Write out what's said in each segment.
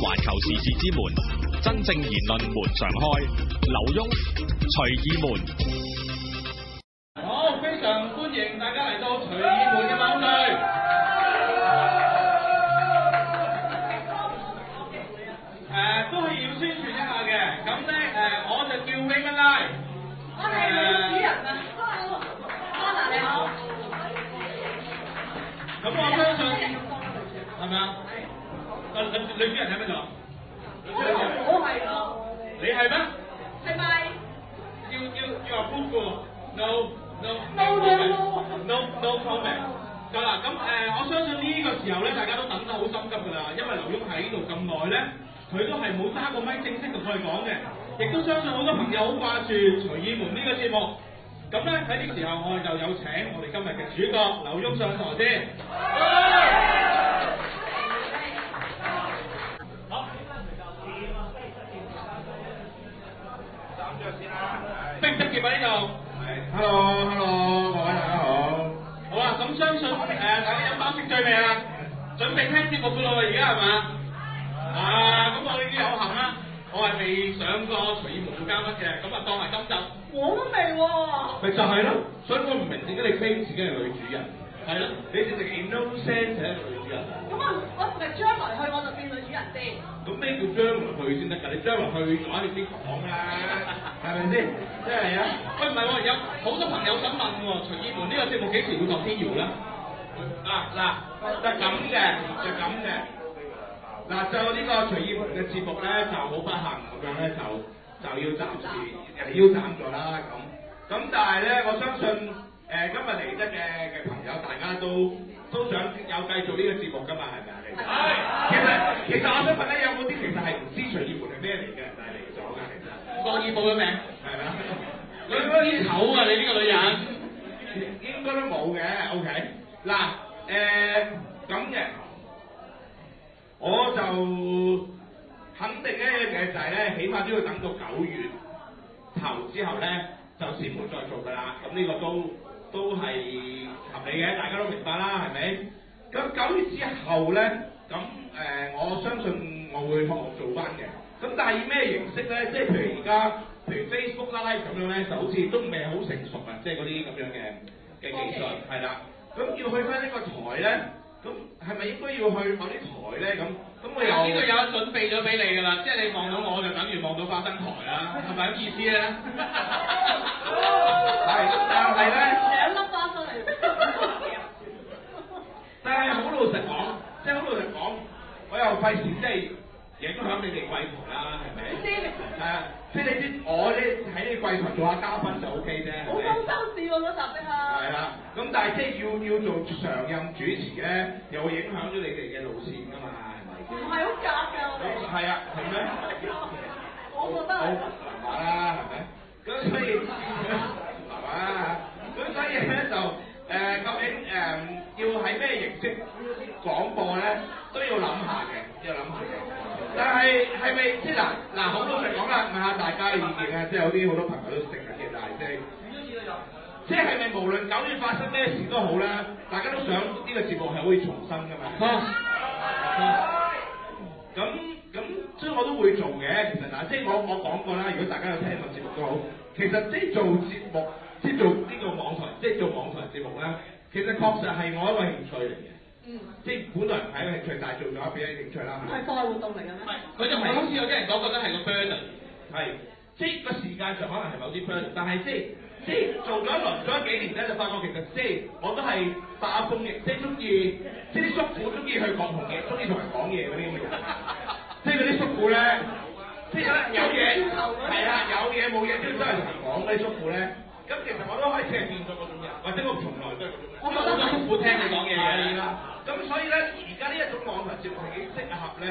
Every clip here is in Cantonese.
環球時事之門，真正言論門常開。劉墉、隨意門。 好，非常歡迎大家嚟到隨意門嘅晚聚。都係要宣傳一下嘅。咁咧我就叫 Raymond Lai。 我係女主人啊。Anna 你好。 咁我相信係咪啊？女主人喺邊度？ 我係咯。 你係咩？ 係咪？ 要 approve 嘅喎。No comment。得啦，咁我相信呢個時候咧，大家都等得好心急㗎啦，因為劉墉喺呢度咁耐咧，佢都係冇揸個咪正式同我哋講嘅，亦都相信好多朋友好掛住隨意門呢個節目。咁咧喺呢個時候，我哋就有請我哋今日嘅主角劉墉上台先。好，站著先啦。逼唔逼傑喺呢度？係。Hello，各位大家好。好啦，咁相信大家飲飽食醉未啊？準備聽節目㗎咯喎，而家係嘛？咁我呢啲有幸啦，我係未上過隨意門做嘉賓嘅，咁啊當係今集。我都未喎。咪就係咯，所以我唔明點解你 claim 自己係女主人。係咯，你直情 innocent 係一個女主人。咁我咪將來去我就變女主人先。咁咩叫將來去先得㗎？你將來去嘅話，你先講啦，係咪先？即係啊！喂，唔係喎，有好多朋友想問喎，隨意門呢個節目幾時會落天搖咧？嗱，就咁嘅，嗱，就呢個隨意門嘅節目咧，就好不幸咁樣咧，就要暫時腰斬咗啦咁但係咧，我相信今日嚟得嘅朋友，大家都想有繼續呢個節目㗎嘛，係咪啊？係。其實我想問咧，有冇啲其實係唔知隨意門係咩嚟嘅，但係嚟咗㗎？其實。國語報咗名。係咪啊？你嗰啲醜啊！你呢個女人。應該都冇嘅 ，OK。嗱，咁嘅。我就肯定一樣嘢就係咧，起碼都要等到9月頭之後咧，就先會再做㗎啦。咁呢個都係合理嘅，大家都明白啦，係咪？咁9月之後咧，咁我相信我會學做翻嘅。咁但係以咩形式咧？即係譬如而家，譬如 Facebook Live 咁樣咧，就好似都未好成熟啊！即係嗰啲咁樣嘅技術係啦。咁要去翻呢個台咧。咁係咪應該要去某啲台咧？咁我有呢個有準備咗俾你㗎啦，即係你望到我就等於望到花生台啦，係咪咁意思咧？係，但係咧2粒花生嚟。但係好老實講，我又費事即係影響你哋貴台啦，係咪？係啊，即係你知我咧喺你貴台做下嘉賓就 OK 啫，係咪？好高收視喎嗰集的啊！係啦，咁但係即係要做常任主持咧，又會影響咗你哋嘅路線㗎嘛，係咪？唔係好夾㗎我哋。係啊，係咩？我覺得係。麻麻啦，係咪？咁所以麻麻，咁所以咧就究竟要喺咩形式廣播咧，都要諗下嘅。但係咪即係嗱好老實講啦，問下大家嘅意見啊，即係有啲好多朋友都食緊嘅，但係即係咪無論9月發生咩事都好啦，大家都想呢個節目係可以重生㗎嘛？咁所以我都會做嘅。其實嗱，即係我講過啦，如果大家有聽過節目都好，其實即係做節目，即係做呢個網台，即係做網台節目啦，其實確實係我一個興趣嚟嘅。即係本來唔係一個興趣，但係做咗俾你興趣啦。係課外活動嚟嘅咩？佢就唔係好似有啲人講覺得係個 burden。係，即係個時間上可能係某啲 burden，但係即係做咗一輪，做咗幾年咧，就發覺其實即係我都係發瘋嘅，即係中意，即係啲叔父中意去講嘢，中意同人講嘢嗰啲咁嘅人。即係嗰啲叔父咧，即係有嘢係啦，有嘢冇嘢都真係同人講嗰啲叔父咧。咁其實我都開始係變咗嗰種人，或者我從來都係嗰種人。我覺得好辛苦聽你講嘢嘅啦。咁所以咧，而家呢一種網台節目係幾適合咧，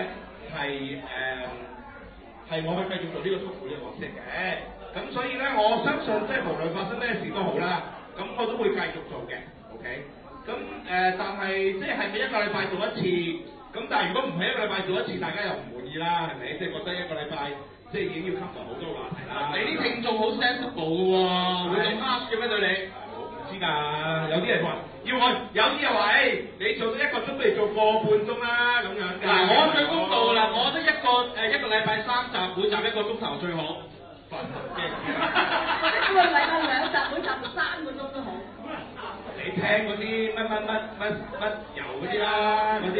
係我去繼續做呢個叔父嘅角色嘅。咁所以咧，我相信即係無論發生咩事都好啦，咁我都會繼續做嘅。OK。咁但係即係咪一個禮拜做一次？咁但係如果唔係一個禮拜做一次，大家又唔滿意啦，係咪？即係覺得一個禮拜。即係已經要 cover 好多話題啦。你啲聽眾好 sensible 嘅喎，會咁 harsh 嘅咩對你？唔知㗎， 㗎，有啲人話要我，有啲又話你做咗1個鐘，不如做個半鐘啦咁樣。 嗱，我最公道啦，我覺得一個禮拜3集，每集1個鐘頭最好。 或者一個禮拜2集，每集3個鐘都好。 你聽嗰啲乜油嗰啲啦，嗰啲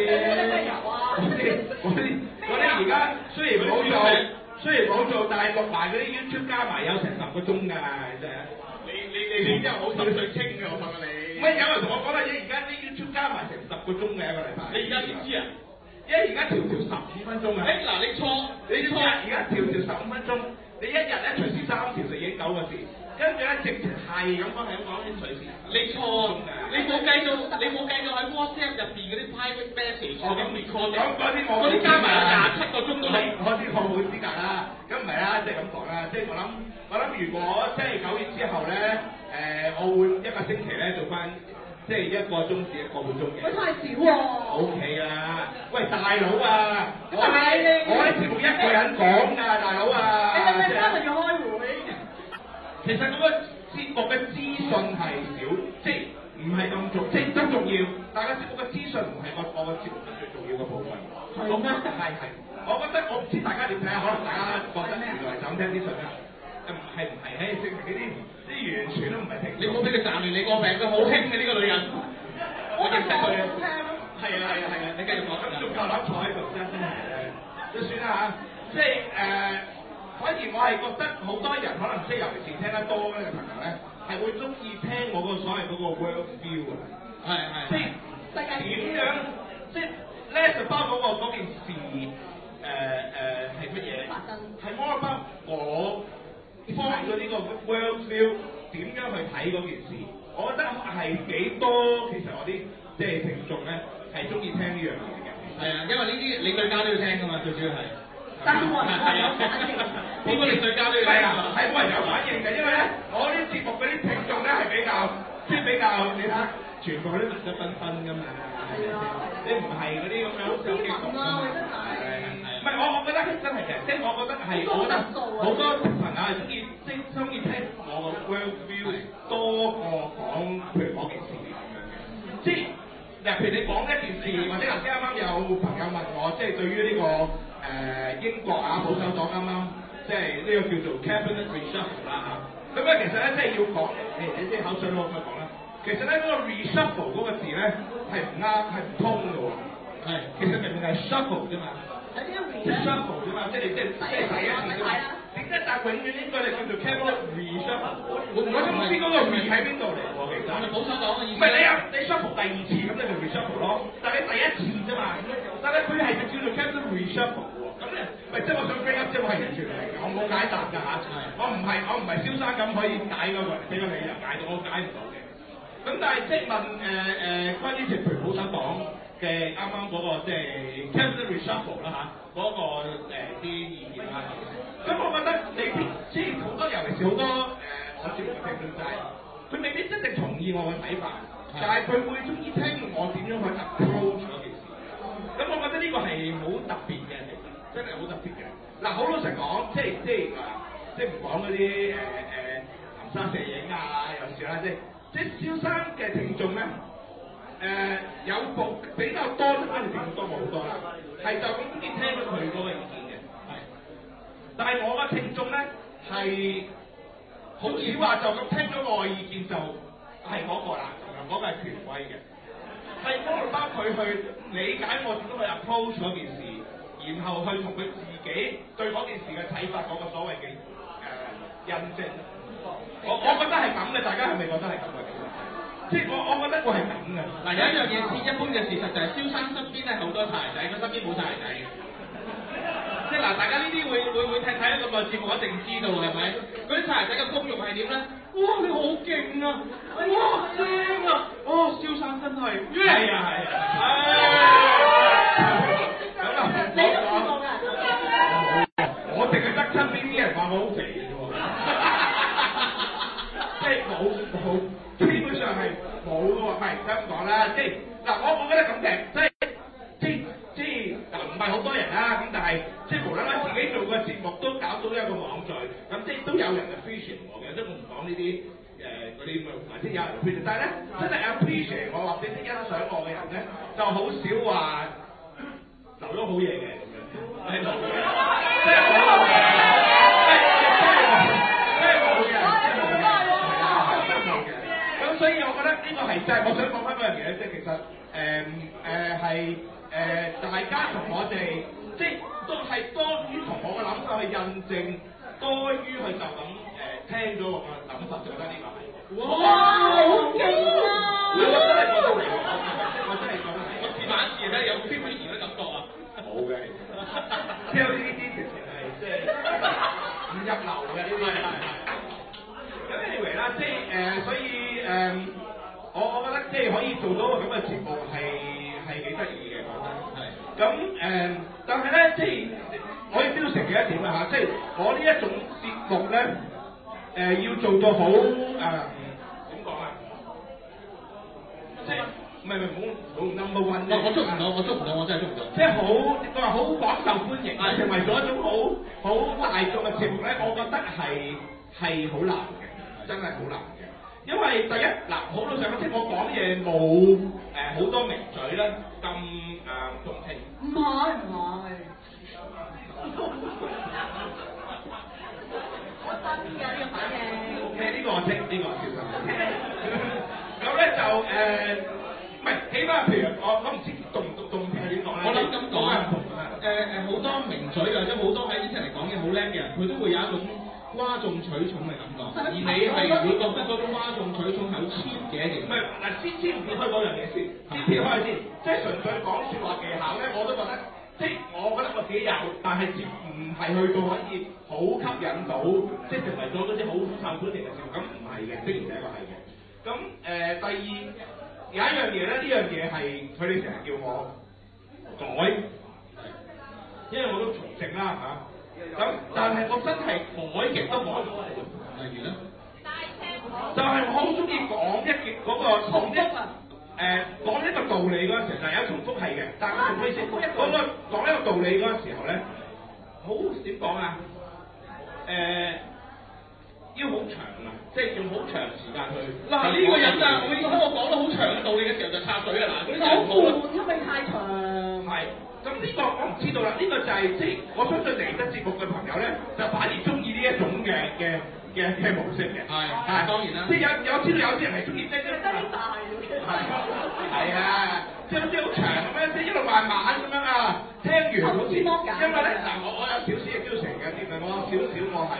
而家雖然冇做，但係錄埋嗰啲 YouTube 加埋有成10個鐘㗎，真係。你真係好水清嘅，我問下你。乜有人同我講啦，而家啲 YouTube 加埋成10個鐘嘅一個禮拜。你而家點知啊？因為而家調15分鐘啊。嗱，你錯，而家調15分鐘，你一日咧隨時3條就已經9個字。跟住咧，直情係咁講啲水事。你錯，你冇計到喺 WhatsApp 入邊嗰啲 private message。咁嗰啲加埋27個鐘都係。嗰啲我冇資格啦。咁唔係啦，即係咁講啦。即係我諗，如果即係9月之後咧，我會1個星期咧做翻即係1個鐘至1個半鐘嘅。喂，太少喎。OK 啦。喂，大佬啊！我啲節目1個人講㗎，大佬啊！你係咪3日要開會？其實嗰個節目嘅資訊係少，即係唔係咁重，即係都重要。但係節目嘅資訊唔係我個節目最重要嘅部分。係咩？係。我覺得我唔知大家點睇啊，可能大家覺得原來就咁聽資訊啦。唔係？證明呢啲完全都唔係聽。你唔好俾佢斬亂你個名，佢好興嘅呢個女人。我認識佢啊。係啊，你繼續講。咁仲夠膽坐喺度真係都算啦嚇，即係反而我係覺得好多人可能即係尤其是聽得多嘅朋友咧，係會中意聽我個所謂嗰個 world view 啊，即係點樣，即係 less about 嗰件事係乜嘢？係 more about 我方咗呢個 world view 點樣去睇嗰件事？我覺得係幾多其實我啲即係聽眾咧係中意聽呢樣嘢嘅。係啊，因為呢啲你對家都要聽㗎嘛，最主要係。但係冇人有反應，邊個你對家都要聽啊？係冇人有反應嘅，因為咧，我啲節目嗰啲聽眾咧係比較，即係比較，你睇下，全部都藍色繽紛㗎嘛。係啊。你唔係嗰啲咁樣好激動㗎嘛。係。唔係我覺得真係嘅，即係我覺得係，我覺得好多朋友係中意，即係中意聽我個 world view 多過講譬如嗰件事咁樣嘅，即係嗱，譬如你講一件事，或者頭先啱啱有朋友問我，即係對於呢個。英國保守黨啱啱即係呢個叫做 cabinet reshuffle 啦嚇，咁咧其實咧即係要講，你啲口水佬咁講啦，其實咧嗰個 reshuffle 嗰個字咧係唔啱，係唔通嘅喎，其實明明係 shuffle 啫嘛，即係 shuffle 啫嘛，即係第一次啫嘛，點解但係永遠應該係叫做 cabinet reshuffle？我都唔知嗰個 re 喺邊度嚟喎，其實係咪保守黨嘅意思？唔係你 shuffle 第2次咁你就 reshuffle 咯，但係你第1次啫嘛，但係佢係就叫做 cabinet reshuffle。咁咧，喂，即係我想 bring up，即係我係完全唔係，我冇解答㗎嚇，我唔係蕭生咁可以解嗰個，俾個理由解到，我解唔到嘅。咁但係即係問關於譬如保守黨嘅啱啱嗰個即係 cabinet reshuffle 啦嚇，嗰個啲意見啦。咁我覺得未必，即係好多尤其是好多我節目嘅聽眾仔，佢未必真正同意我嘅睇法，但係佢會中意聽我點樣去 approach 嗰件事。咁我覺得呢個係好特別嘅。真係好特別嘅。嗱，好老實講，即係唔講嗰啲含沙射影啊，有時啦，即係蕭生嘅聽眾咧，有部比較多，反而並多過好多啦，係就咁中意聽到佢嗰個意見嘅。係。但係我嘅聽眾咧係好似話就咁聽咗我嘅意見就係嗰個啦，嗰個係權威嘅，係幫佢去理解我點樣去 approach 嗰件事。然後去同佢自己對嗰件事嘅睇法嗰個所謂嘅印證，我覺得係咁嘅，大家係咪覺得係咁嘅？即係我覺得會係咁嘅。嗱，有一樣嘢似一般嘅事實就係蕭生身邊咧好多柴仔，佢身邊冇柴仔嘅。即係嗱，大家呢啲會睇咗咁耐節目一定知道係咪？嗰啲柴仔嘅功用係點咧？哇！你好勁啊！哇！正啊！哦，蕭生真係係啊！你都試過㗎？我淨係得親邊啲人話我好肥嘅啫喎，即係冇，基本上係冇嘅喎，唔係咁講啦，即係嗱，我覺得咁嘅，即係嗱，唔係好多人啦，咁但係即係無啦啦自己做個節目都搞到一個網聚，咁即係都有人 appreciate 我嘅，即係我唔講呢啲嗰啲咁嘅，即係有人 appreciate，但係咧真係 appreciate 我或者識欣賞我嘅人咧，就好少話留咗好嘢嘅咁樣，係冇嘅，即係冇嘅，即係冇嘅，咁所以我覺得呢個係真係我想講翻嗰樣嘢，即係其實係大家同我哋即係都係多於同我嘅諗法去印證，多於去就咁聽咗我嘅諗法，就覺得呢個係。哇！好勁啊！我真係覺得係，我真係覺得係。我試玩一次咧，有冇 feel 以前嘅感覺啊？冇嘅，即係呢啲其實係即係唔入流嘅呢啲係。咁 anyway 啦，即係所以我覺得即係可以做到個咁嘅節目係幾得意嘅，我覺得係。咁但係咧，即係我亦都要承認一點啦嚇，即係我呢一種節目咧，要做到好點講啊？即係唔係好 number one？我捉唔到，我真係捉唔到。即係好，佢話好廣受歡迎，成為咗一種好大眾嘅節目咧，我覺得係好難嘅，真係好難嘅。因為第一嗱，好老實講，即係我講嘢冇好多名嘴咧咁動聽。唔係。我真㗎呢個反應。OK，呢個我識，呢個我知道。咁咧就唔係，起碼譬如我唔知動聽係點講咧。我諗咁講好多名嘴或者好多喺呢啲嚟講嘢好叻嘅人，佢都會有一種嘩眾取寵嘅感覺，而你係會覺得嗰種嘩眾取寵係好 cheap 嘅一件事。唔係嗱，先唔撇開嗰樣嘢先，撇開先，即係純粹講説話技巧咧，我都覺得，即係我覺得我自己有，但係唔係去到可以好吸引到，即係成為咗嗰啲好受歡迎嘅節目，咁唔係嘅，的而且確係嘅。咁第二有一樣嘢咧，呢樣嘢係佢哋成日叫我改，因為我都從政啦嚇。咁，但係我真係改極都改唔到。例如咧，就係我好中意講講一個道理嗰陣時，就有重複係嘅，但係我重複先。講一個道理嗰陣時候咧，好點講啊？要好長啊，即係用好長時間去。嗱呢個人啊，我講得好長嘅道理嘅時候就插嘴啦。嗱，嗰啲好悶，因為太長。係。咁呢個我唔知道啦，呢個就係即係我相信嚟得節目嘅朋友咧，就反而中意呢一種嘅模式嘅。係當然啦。即係有知道有啲人係中意即係大嘅。係啊，即係好似好長咁樣，即係一路慢慢咁樣啊，聽完好似。因為咧嗱，我有少少亦都成嘅，點解我有少少我係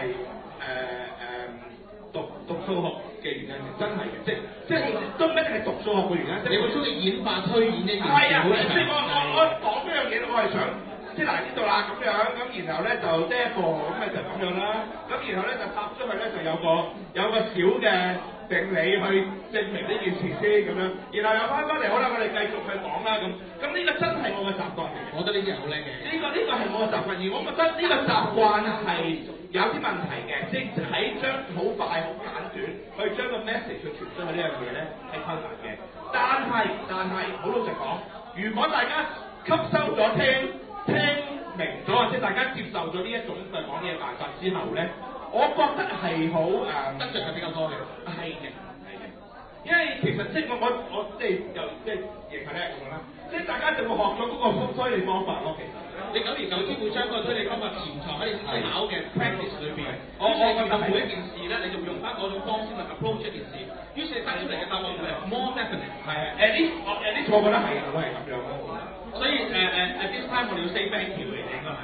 讀數學嘅原因，真係嘅，即係都唔一定係讀數學嘅原因。你會中意演化推演呢件事？係啊，即係我講呢樣嘢，我係想即係嗱呢度啦咁樣，咁然後咧就呢一個咁咪就咁樣啦，咁然後咧就搭出去咧就有個小嘅定理去證明呢件事先咁樣，然後又翻嚟好啦，我哋繼續去講啦咁呢個真係我嘅習慣嚟嘅。我覺得呢啲係好叻嘅。呢個係我嘅習慣，而我覺得呢個習慣係有啲問題嘅，即係喺將好快好簡短去將個 message 去傳出去呢樣嘢咧係困難嘅。但係好老實講，如果大家吸收咗聽明咗，或者大家接受咗呢一種嘅講嘢辦法之後咧，我覺得係好得著係比較多嘅。係嘅。因為其實即係我即係又即係亦係咧咁樣啦，即係大家就會學咗嗰個推理方法咯。其實你久而久之會將個推理方法潛藏喺你思考嘅 practice 裏邊。我覺得每一件事咧，你就會用翻嗰種方式去 approach 一件事，於是你得出嚟嘅答案會係 more definite。係啊，呢我覺得係會係咁樣咯。所以at this time 我哋要 say thank you 嘅應該係。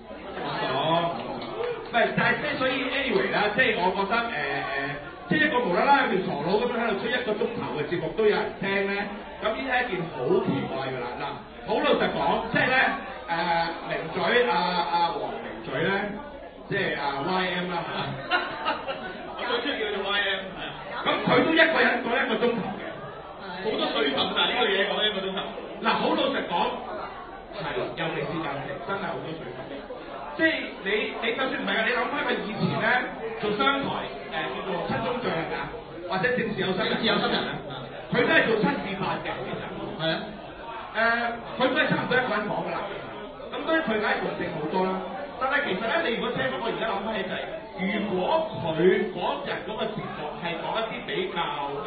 唔係，但係即係所以 anyway 啦，即係我覺得即係一個無啦啦有條傻佬咁樣喺度吹1個鐘頭嘅節目都有人聽咧，咁呢啲係一件好奇怪㗎啦。嗱，好老實講，即係咧名嘴黃名嘴咧，即係YM 啦嚇，我最中意叫做 YM 係啊。咁佢都一個人講1個鐘頭嘅，好多水分啊！呢個嘢講1個鐘頭。嗱，好老實講，係尤其是近期真係好多水分。即係你就算唔係啊，你諗翻佢以前咧做商台叫做七宗罪係咪啊？或者政治有心人啊，佢都係做7至8嘅其實。係啊。佢都係差唔多一個人講㗎啦。咁所以佢梗係動靜好多啦。 但係其實咧，你如果聽翻我而家諗翻起就係，如果佢嗰日嗰個節目係講一啲比較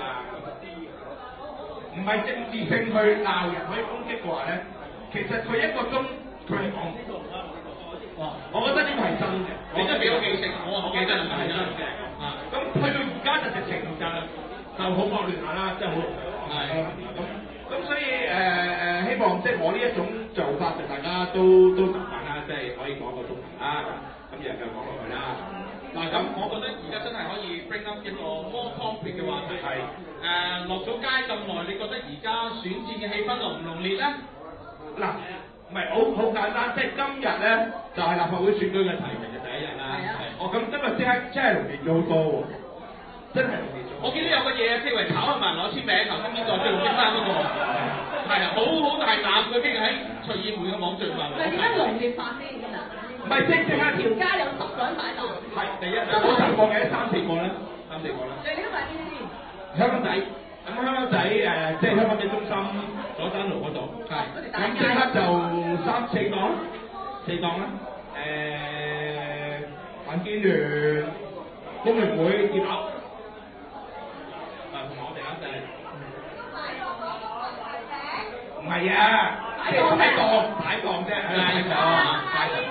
唔係政治性去鬧人可以攻擊嘅話咧，其實佢一個鐘佢係講唔到。我覺得呢個係真嘅， 你真係俾我記性，我記得係真嘅。 咁去到而家就直情就好惡劣下啦，真係好惡劣。咁所以希望即係我呢一種做法，就大家都習慣啦，即係可以講一個鐘頭啦。咁又繼續講落去啦。 嗱咁，我覺得而家真係可以 bring up 一個 more concrete 嘅話題。係落咗街咁耐，你覺得而家選戰嘅氣氛濃唔濃烈咧？ 嗱，唔係好簡單，即係今日咧就係立法會選舉嘅提名嘅第一日啦。係啊。咁今日即刻真係濃烈咗好多喎，真係濃烈咗。我見到有個嘢啊，譬如炒開埋攞簽名，頭先邊個即係陸先生嗰個，係啊，好大膽嘅，跟住喺隨意會嘅網上話。 係點解濃烈化先㗎？ 唔係即刻條街有10個人擺檔。 係第一，有冇10個嘅3、4個啦，3、4個啦。 你呢個係邊先？ 香港仔，咁香港仔即係香港仔中心佐丹路嗰度。係。咁即刻就3、4檔，4檔啦。民建聯、工聯會接口。同我哋啦，就係。唔係啊，即係擺檔啫，係擺檔啊，擺檔。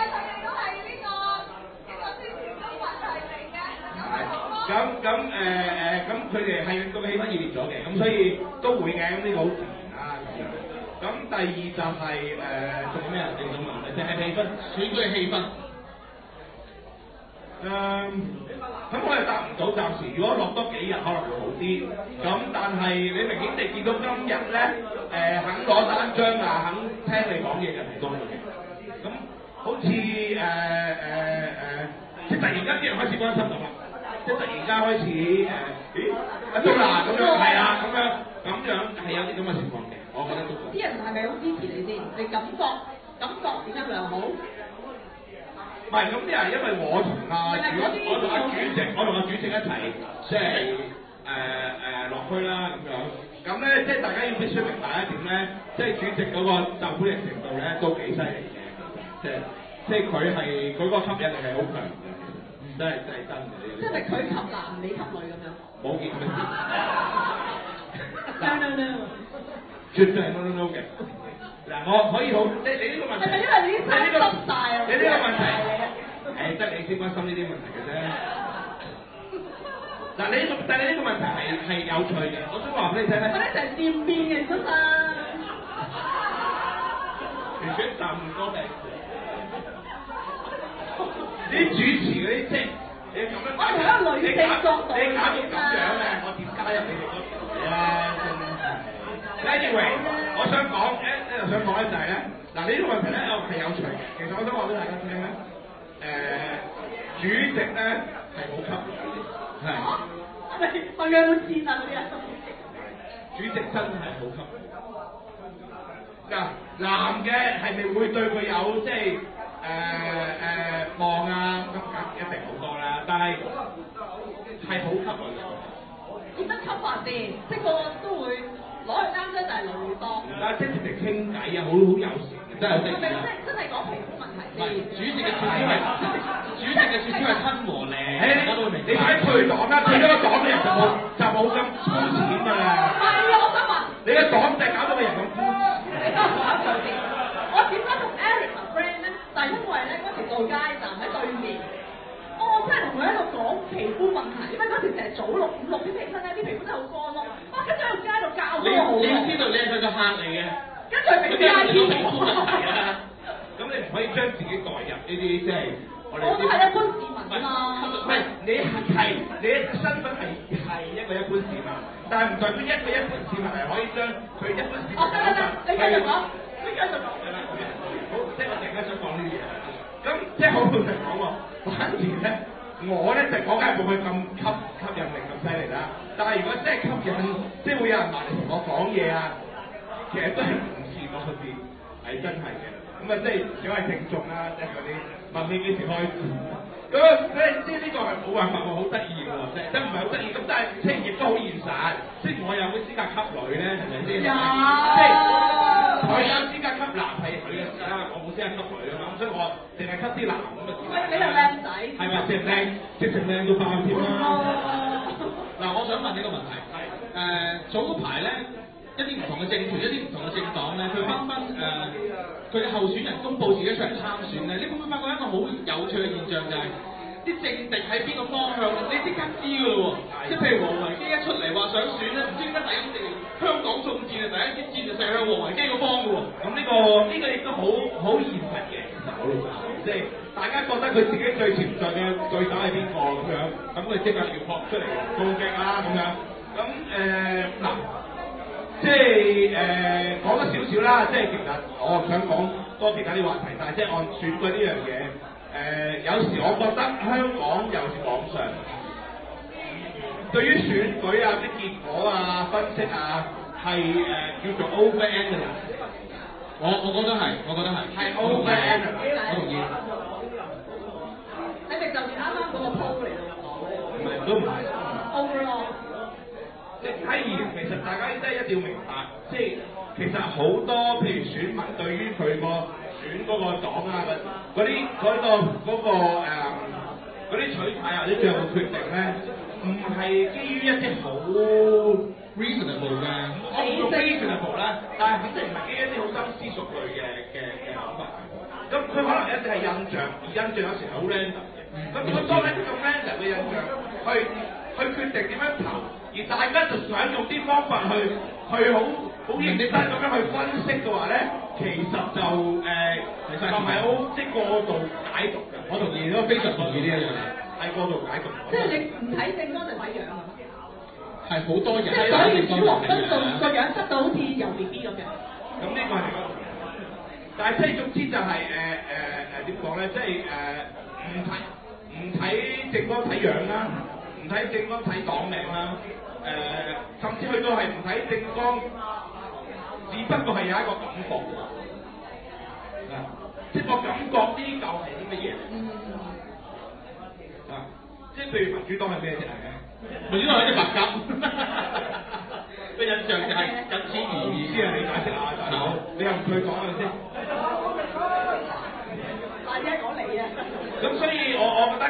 咁佢哋係個氣氛熱烈咗嘅，咁所以都會嘅，咁呢個好自然啦咁樣。咁第二就係仲有咩啊？你想問嘅就係氣氛，選舉嘅氣氛。咁我又答唔到，暫時如果落多幾日可能會好啲。咁但係你明顯地見到今日咧，肯攞單張啊，肯聽你講嘢嘅人係多咗嘅。咁好似即係突然間啲人開始關心到啦。即係突然間開始阿蘇娜咁樣係啦，咁樣係有啲咁嘅情況嘅，我覺得都。 啲人係咪好支持你先？你感覺點樣良好？ 唔係，咁啲人因為我同阿主席一齊，即係落區啦咁樣。咁咧，即係大家要必須明白一點咧，即係主席嗰個受歡迎程度咧都幾犀利嘅，即係佢係佢個吸引力係好強嘅。真係真嘅， 即係咪佢吸男你吸女咁樣？ 冇見過。 No， 絕對係 no 嘅。嗱，我可以好，你呢個問題係咪因為你啲衫濕曬啊？你呢個問題，得你先關心呢啲問題嘅啫。嗱，但係你呢個問題係有趣嘅，我想話俾你聽咧。 我哋成日掂面嘅啫嘛。 全選站唔多嘅。啲主持嗰啲即係你咁樣， 我同一個女性角度， 你搞到咁樣嘅，我點加入你哋嗰條咧？Anyway，我想講想講咧就係咧，嗱呢個問題咧係有趣嘅。其實我想話俾大家聽咧，主席咧係好吸引嘅，係。 係咪我養到線啊嗰啲啊？ 主席真係好吸引。嗱，男嘅係咪會對佢有即係？望啊，咁一定好多啦，但係係好吸引嘅。 點樣吸法先？即係個都會攞去啱咧，就係女多。 唔得，即係直傾偈啊，好友善嘅，真係係咪真係講皮膚問題先？ 主席嘅處境係親和力，你睇退黨啦，退咗個黨嘅人就冇咁膚淺㗎啦。 係啊，我想問你個黨就係搞到個人咁膚淺。 我點解同 Eric 係 friend 咧？就係因為咧嗰時到街站喺對面，我真係同佢喺度講皮膚問題，因為嗰時成日早5、6點起身咧，啲皮膚真係好乾咯。哇！跟住喺街度教咗我好多。 你知道你係佢個客嚟嘅， 跟住俾 VIP 啊！咁你唔可以將自己代入呢啲即係我都係一般市民啊嘛。 唔係你身份係一個一般市民，但係唔代表一個一般市民係可以將佢一般市民。 你繼續講。 好，即係我突然間想講呢啲嘢。咁即係好老實講喎，反而咧，我咧就講緊冇佢咁吸引力咁犀利啦。但係如果真係吸引，即係會有人埋嚟同我講嘢啊，其實都係唔似嗰個字，係真係嘅。咁啊，即係如果係聽眾啦，即係嗰啲問你幾時開始。咁即係呢個係冇辦法喎，好得意喎，即係唔係好得意。咁但係即係亦都好現實，即係我有冇資格吸女咧？係咪先？即係我有資格吸男係佢嘅事啦，我冇資先係吸女啊嘛，咁所以我淨係吸啲男咁啊。 喂，你又靚仔。 係咪直靚？直情靚到爆添啦！ 嗱，我想問你個問題，早嗰排咧，一啲唔同嘅政團、一啲唔同嘅政黨咧，佢紛紛佢嘅候選人公佈自己出嚟參選咧，你會唔會發覺一個好有趣嘅現象就係、啲政敵喺邊個方向，你即刻知㗎咯喎！即係譬如王維基一出嚟話想選咧，唔知點解第一隻香港眾志啊，第一支箭就射向王維基個方㗎喎。 咁呢個亦都好現實嘅，其實我老實講，即係大家覺得佢自己最潛在嘅對手係邊個咁樣，咁佢即刻要撲出嚟攻擊啦咁樣。咁嗱，即係講咗少少啦，即係其實我想講多其他啲話題，但係即係按選舉呢樣嘢。有時我覺得香港尤其是網上對於選舉啊啲結果啊分析啊係叫做 overanalyze。 我覺得係， 係 overanalyze。 我同意。 你哋就住啱啱嗰個 poll 嚟到講。 唔係都唔係。 overall。 即係其實大家真係一定要明白，即係其實好多譬如選民對於佢個選嗰個黨啊，嗰啲取態或者最後嘅決定咧，唔係基於一啲好 reasonable 嘅， 我唔用 reasonable 啦，但係肯定唔係基於一啲好深思熟慮嘅諗法。咁佢可能一定係印象，而印象有時係好 random 嘅。咁如果當呢個 random 嘅印象去決定點樣投，而大家就想用啲方法去好認真咁樣去分析嘅話咧，其實就其實係好即係過度解讀嘅。我同意，我非常同意呢一樣嘢，係過度解讀。 即係你唔睇政綱就睇樣啊？ 係好多人。 即係所以小黃分到個樣執到好似油 B B 咁嘅。 咁呢個係另一個問題，但係即係總之就係點講咧？即係唔睇政綱睇樣啦，唔睇政綱睇黨名啦。甚至去到係唔睇政綱，只不過係有一個感覺，即係我感覺呢嚿係啲乜嘢？即係譬如民主黨係咩啫？ 民主黨係隻白鴿，個印象就係僅此而已。 意思係你解釋下，大佬，你又唔去講係咪先？ 大家講你啊！ 咁所以我覺得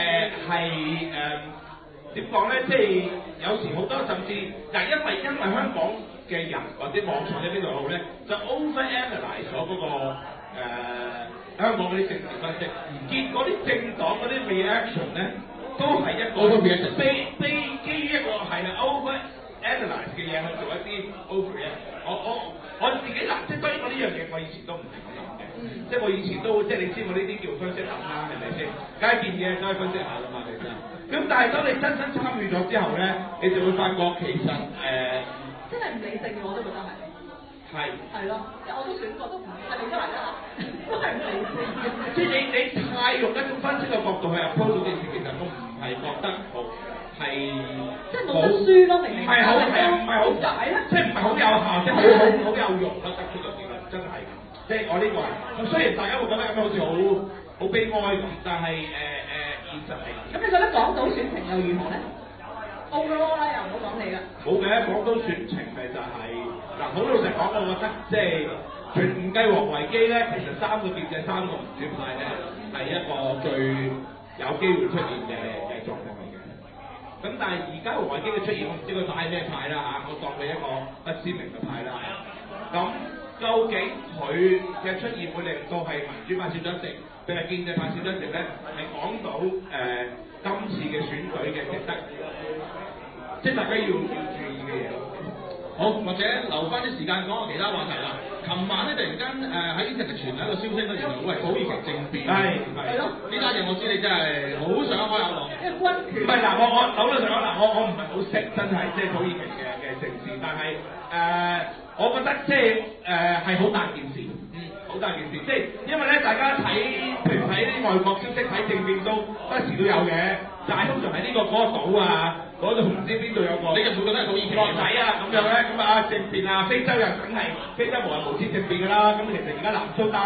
點講咧？即係有時好多甚至就係因為香港嘅人或者網上喺邊度好咧，就 overanalyze 咗嗰個香港嗰啲政治分析，結果啲政黨嗰啲 reaction 咧都係一個基於一個係 overanalyze 嘅嘢去做一啲 overreaction。我自己嗱，即係當然我呢樣嘢我以前都唔係咁諗嘅，即係我以前都即係你知我呢啲叫分析諗啦，係咪先？梗係件嘢都可以分析下㗎嘛，其實。咁但係當你真心參與咗之後咧，你就會發覺其實真係唔理性嘅，我都覺得係。係咯，即係我都選過，都唔係你都係啦，都係唔理性嘅。 即係你太用一種分析嘅角度去 approach 到件事，其實我唔係覺得好係。 即係冇得輸咯，明明？ 唔係好解咧，即係唔係好有效，即係好有用咯，得出咗結論真係。即係我呢個係，咁雖然大家會覺得咁樣好似好悲哀咁，但係現實係。 咁你覺得港島選情又如何咧？overall 啦，又唔好講你啦。 冇嘅，港島選情咪就係嗱，好老實講，我覺得即係唔計王維基咧，其實3個建制3個民主派咧係一個最有機會出現嘅狀況嚟嘅。咁但係而家王維基嘅出現，我唔知佢帶咩派啦嚇，我當佢一個不知名嘅派啦。咁究竟佢嘅出現會令到係民主派少咗席，定係建制派少咗席咧？係講到今次嘅選舉嘅值得，即係大家要注意嘅嘢。 好，或者留翻啲時間講下其他話題啦。琴晚咧突然間喺 Internet 傳嚟一個消息咧，原來喂土耳其政變。係咯。呢單嘢我知你真係好想開口講。 因為軍權。 唔係嗱，我老實講嗱，我唔係好識真係即係土耳其嘅政治，但係我覺得即係係好大件事。好大件事，即係因為咧，大家睇譬如睇啲外國消息，睇政變都不時都有嘅，但係通常喺呢個嗰個島啊，嗰度唔知邊度有個， 你就會覺得係土耳其國仔啊咁樣咧，咁啊政變啊，非洲又梗係非洲無日無之政變㗎啦，咁其實而家南蘇丹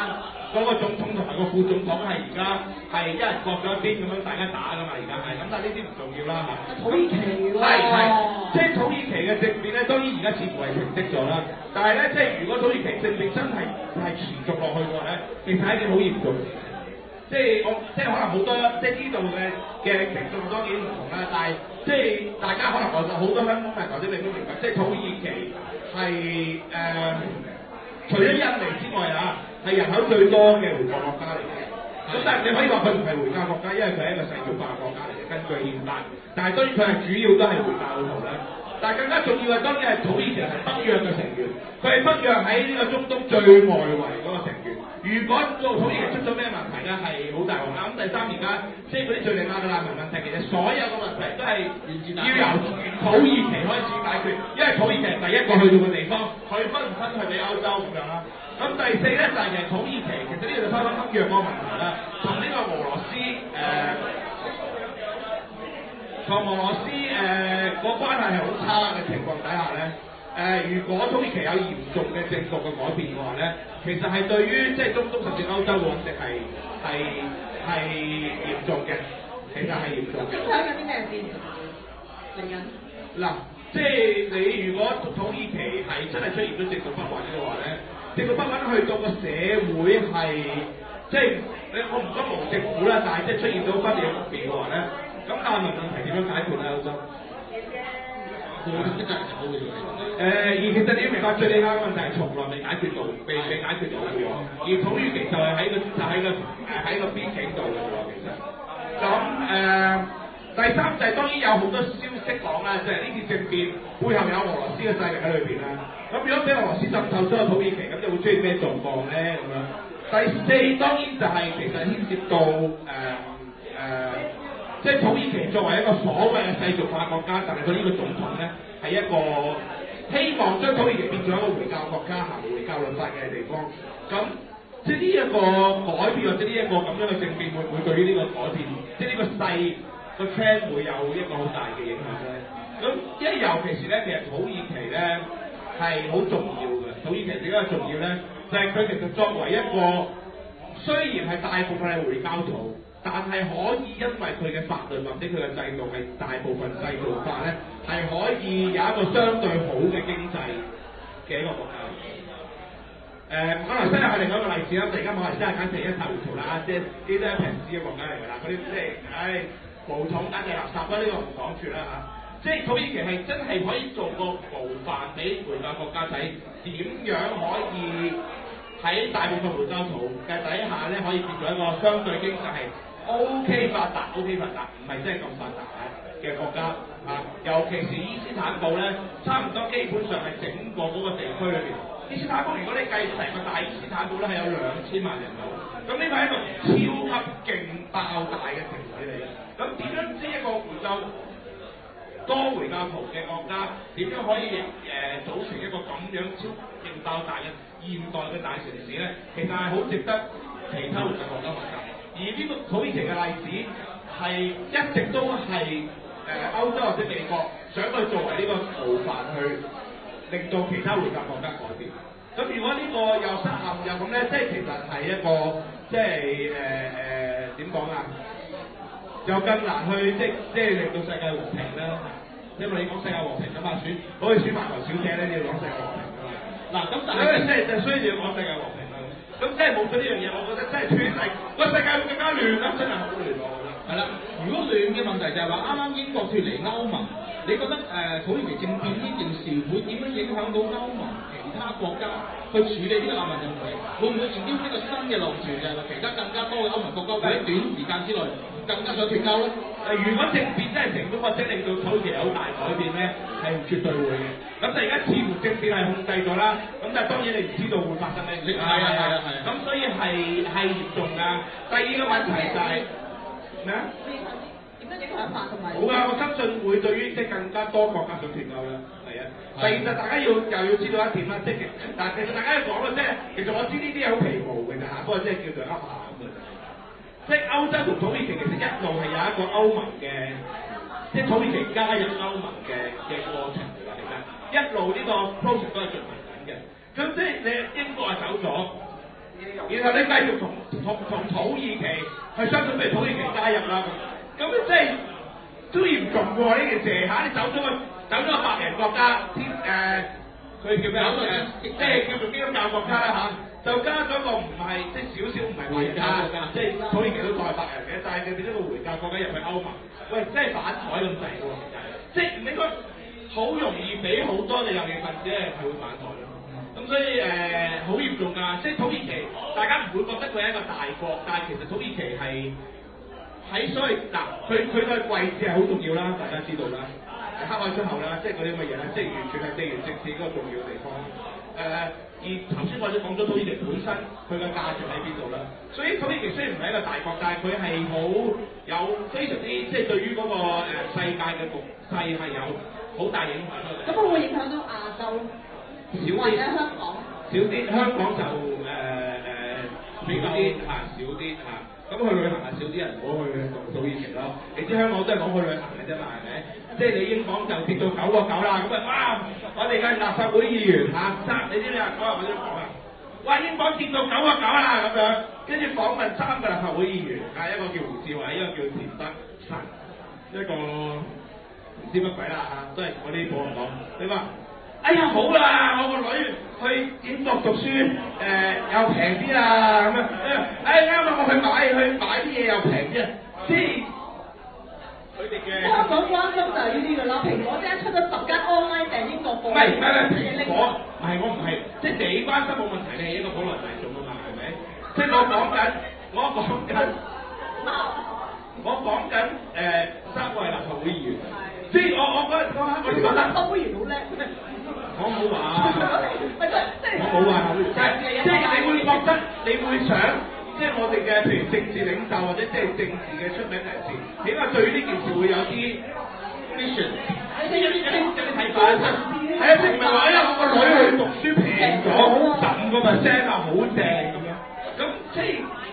嗰個總統同埋個副總統係而家係一人各咗一邊咁樣大家打㗎嘛，而家係咁，但係呢啲唔重要啦嚇。 土耳其喎， 即係土耳其嘅政變咧，當然而家似乎係平息咗啦，但係咧即係如果土耳其政變真係持續落去嘅話咧，其實係一件好嚴重嘅事。即係可能好多即係呢度嘅情況當然唔同啦，但係即係大家可能好多香港人或者你都明白，即係土耳其係除咗印尼之外啊，係人口最多嘅回教國家嚟嘅。咁但係你可以話佢唔係回教國家，因為佢係一個世俗化國家嚟嘅，根據憲法。但係當然佢係主要都係回教徒啦。但係更加重要嘅當然係土耳其係北約嘅成員，佢係北約喺呢個中東最外圍嗰個成員。如果土耳其出咗咩問題咧，係好大鑊啦。咁第三而家即係嗰啲敍利亞嘅難民問題，其實所有嘅問題都係要由土耳其開始解決，因為土耳其係第一個去到嘅地方，佢分唔分去俾歐洲咁樣啦。咁第四咧就係其實土耳其，其實呢個就翻返北約嗰個問題啦，同呢個俄羅斯個關係係好差嘅情況底下咧。如果土耳其有嚴重嘅政局嘅改變嘅話咧，其實係對於即係中東甚至歐洲嘅穩定係嚴重嘅，其實係嚴重嘅。 影響緊啲咩先？嚟緊嗱，即係你如果土耳其係真係出現咗政局不穩嘅話咧，政局不穩去到個社會係即係我唔講無政府啦，但係即係出現到分裂嘅局面嘅話咧，咁難民問題點樣解決咧？歐洲？而其實你要明白，敍利亞嘅問題係從來未解決到，未解決到嘅喎。而土耳其就係喺個邊境度嘅喎，其實。咁第三就係當然有好多消息講啦，就係呢次政變背後有俄羅斯嘅勢力喺裏邊啦。咁如果俾俄羅斯滲透咗土耳其，咁就會出現咩狀況咧？咁樣。第四當然就係其實牽涉到即係土耳其作為一個所謂嘅世俗化國家，但係佢呢個總統咧係一個希望將土耳其變做一個回教國家，行回教律法嘅地方。咁即係呢一個改變或者呢一個咁樣嘅政變，會唔會對於呢個改變，即係呢個勢個 trend 會有一個好大嘅影響咧？咁因為尤其是咧，其實土耳其咧係好重要嘅。土耳其點解重要咧？就係佢其實作為一個雖然係大部分係回教徒，但係可以因為佢嘅法律或者佢嘅制度係大部分制度化咧，係可以有一個相對好嘅經濟嘅一個國家。馬來西亞係另外一個例子啦。而家馬來西亞簡直一塌糊塗啦，即係呢啲都係平時嘅國家嚟㗎啦。嗰啲即係毛統簡直垃圾啦，呢個唔講住啦嚇。即係土耳其係真係可以做個模範俾回教國家仔，點樣可以喺大部分回教徒嘅底下咧，可以變做一個相對經濟係OK 發達，唔係真係咁發達嘅國家啊！尤其是伊斯坦布咧，差唔多基本上係整個嗰個地區裏邊。伊斯坦布如果你計成個大伊斯坦布咧，係有2000萬人口，咁呢個係一個超級勁爆大嘅城市嚟嘅。咁點樣知一個多回教徒嘅國家點樣可以組成一個咁樣超勁爆大嘅現代嘅大城市咧？其實係好值得其他回教國家學習。而呢個土耳其嘅例子係一直都係歐洲或者美國想去作為呢個模範去令到其他回教國家改變。咁如果呢個又失陷又咁咧，即係其實係一個即係點講啊？又更難去即係令到世界和平啦。因為你講世界和平咁啊，好似選環球小姐咧，你要講世界和平㗎嘛。嗱咁但係即係就需要講世界和平啦。咁即係冇咗呢樣嘢，我覺得真係全世個世界會更加亂啦，真係好亂喎。 係啦，如果亂嘅問題就係話啱啱英國脱離歐盟，你覺得土耳其政變呢件事會點樣影響到歐盟其他國家去處理呢個難民問題？會唔會研究呢個新嘅路線，就係話其他更加多嘅歐盟國家喺短時間之內更加想脱歐咧？ 如果政變真係成功，或者令到土耳其有大改變咧，係絕對會嘅。咁但係而家似乎政變係控制咗啦，咁但係當然你唔知道會發生咩事。係啊。咁所以係嚴重㗎。第二個問題就係咩啊？ 點樣影響法同埋？ 好啊，我相信會對於即係更加多國家想脱歐啦。係啊。第二就大家又要知道一點啦，即係但係其實大家要講啦，即係其實我知呢啲嘢好皮毛嘅啫嚇，不過即係叫做噏下咁嘅。即係歐洲同土耳其其實一路係有一個歐盟嘅，即係土耳其加入歐盟嘅過程嚟㗎，其實一路呢個 process 都係進行緊嘅。咁即係你英國係走咗， 然後你繼續同土耳其去相信，譬如土耳其加入啦，咁你真係都嚴重喎呢件事嚇！你走咗個白人國家，佢叫咩即係叫做基督教國家啦嚇，就加咗個唔係即係少少唔係回教國家，即係土耳其都當係白人嘅，但係佢變咗個回教國家入去歐盟，喂，真係反台咁滯喎，即係唔應該好容易俾好多嘅右翼分子係會反台咯。咁所以好嚴重㗎，即係土耳其，大家唔會覺得佢係一個大國，但係其實土耳其係喺所謂嗱，佢嘅位置係好重要啦，大家知道啦。黑海出口啦，即係嗰啲乜嘢咧，即係完全係地緣政治嗰個重要地方。而頭先我哋講咗土耳其本身佢嘅價值喺邊度啦，所以土耳其雖然唔係一個大國，但係佢係好有非常之即係對於嗰個世界嘅局勢係有好大影響嘅。 咁會唔會影響到亞洲？ 少啲， 或者香港？ 少啲，香港就比較少啲嚇。咁去旅行係少啲人唔好去土耳其咯。你知香港都係講去旅行嘅啫嘛，係咪？即係你英鎊就跌到9.9啦，咁啊哇！我哋嘅立法會議員你知唔知啊？嗰日我都講啊，哇！英鎊跌到9.9啦咁樣，跟住訪問3個立法會議員，一個叫胡志偉，一個叫田北辰，一個唔知乜鬼啦嚇，都係我啲保皇黨。你話？哎呀好啦，我個女去英國讀書，又平啲啦咁樣，啱啊！我去買啲嘢又平啲啊，即係佢哋嘅。 香港關心就係呢啲㗎啦，蘋果即係出咗10間 online 訂英國貨。 唔係蘋果，我唔係，即係你關心冇問題，你係一個普羅大眾啊嘛，係咪？即係我講緊3個係立法會議員，即係我覺得立法會議員好叻。我冇話，即係你會覺得，你會想，即係我哋嘅譬如政治領袖或者即係政治嘅出名人士，起碼對於呢件事會有啲 mission， 即係有啲睇法。係啊，即係唔係話我個女去讀書平咗15%啊，好正咁樣，咁即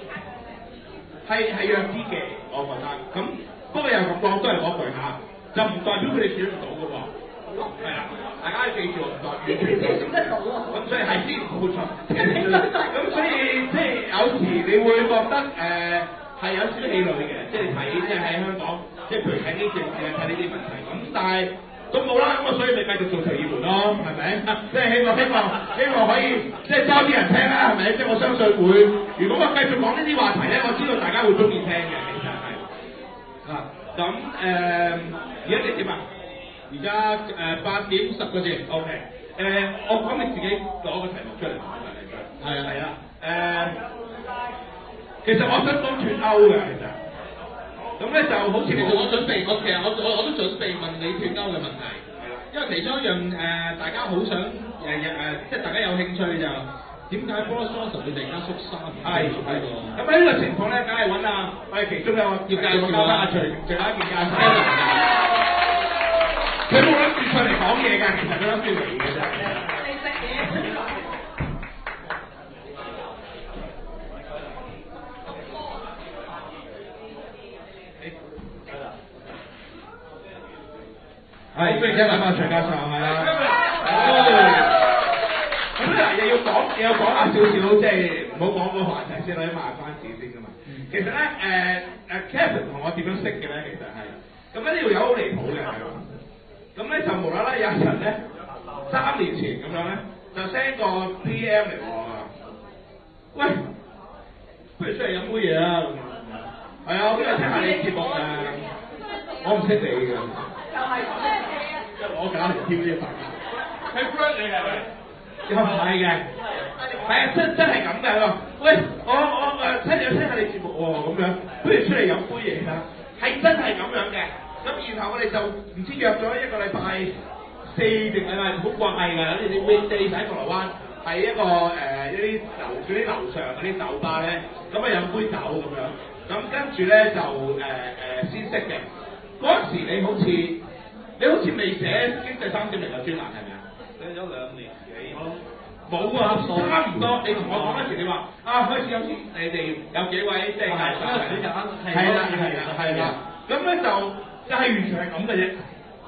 係弱啲嘅，我覺得。咁不過又咁講，都係嗰句嚇，就唔代表佢哋選唔到嘅喎。係啊，大家要記住，唔代表選得到喎。咁所以係先冇錯。咁所以即係有時你會覺得係有少少氣餒嘅，即係睇即係喺香港，即係譬如睇呢啲政治睇呢啲問題。咁但係都冇啦，咁啊所以咪繼續做隨意門咯，係咪？即係希望可以即係多啲人聽啦，係咪？即係我相信會，如果我繼續講呢啲話題咧，我知道大家會中意聽嘅，其實係。咁而家幾點啊？而家8點10個字 ，OK。我講你自己攞個題目出嚟講啦，係啦。其實我想講脱歐嘅，其實。咁咧就好似我都準備問你脱歐嘅問題，因為其中一樣大家好想即係大家有興趣就點解 Boris Johnson 會突然間縮沙唔繼續喺度？咁喺呢個情況咧，梗係揾我哋其中有個要介紹阿徐家健教授。佢冇諗住出嚟講嘢㗎，其實佢諗住嚟嘅啫。你識嘢？係，不如聽下阿徐教授係啦。咁嗱，又要講下少少，即係唔好講個話題先啦，賣關子先㗎嘛。其實咧，Kevin 同我點樣識嘅咧？其實係，咁咧呢條友好離譜嘅，係嘛？咁咧就無啦啦有一日咧，3年前咁樣咧，就 send 個 PM 嚟我啊，喂，不如出嚟飲杯嘢啦咁。係啊，我今日聽下你節目啊，我唔識你㗎。就係我搞嚟挑呢啲白鴿，係 friend 你係咪？又係嘅，係啊，真係咁㗎喎。喂，我聽下你節目喎，咁樣，不如出嚟飲杯嘢啦。係真係咁樣嘅。咁然後我哋就唔知約咗一個禮拜4定係好怪㗎，有啲 weekday 喺銅鑼灣，係一個一啲樓上嗰啲酒吧咧，咁啊飲杯酒咁樣，咁跟住咧就先識嘅。嗰時你好似未寫經濟3.0嘅專欄係咪啊？寫咗2年幾。冇啊，差唔多。你同我講嗰時，你話開始有時你哋有幾位即係藝術家，係啦。咁咧就係完全係咁嘅啫。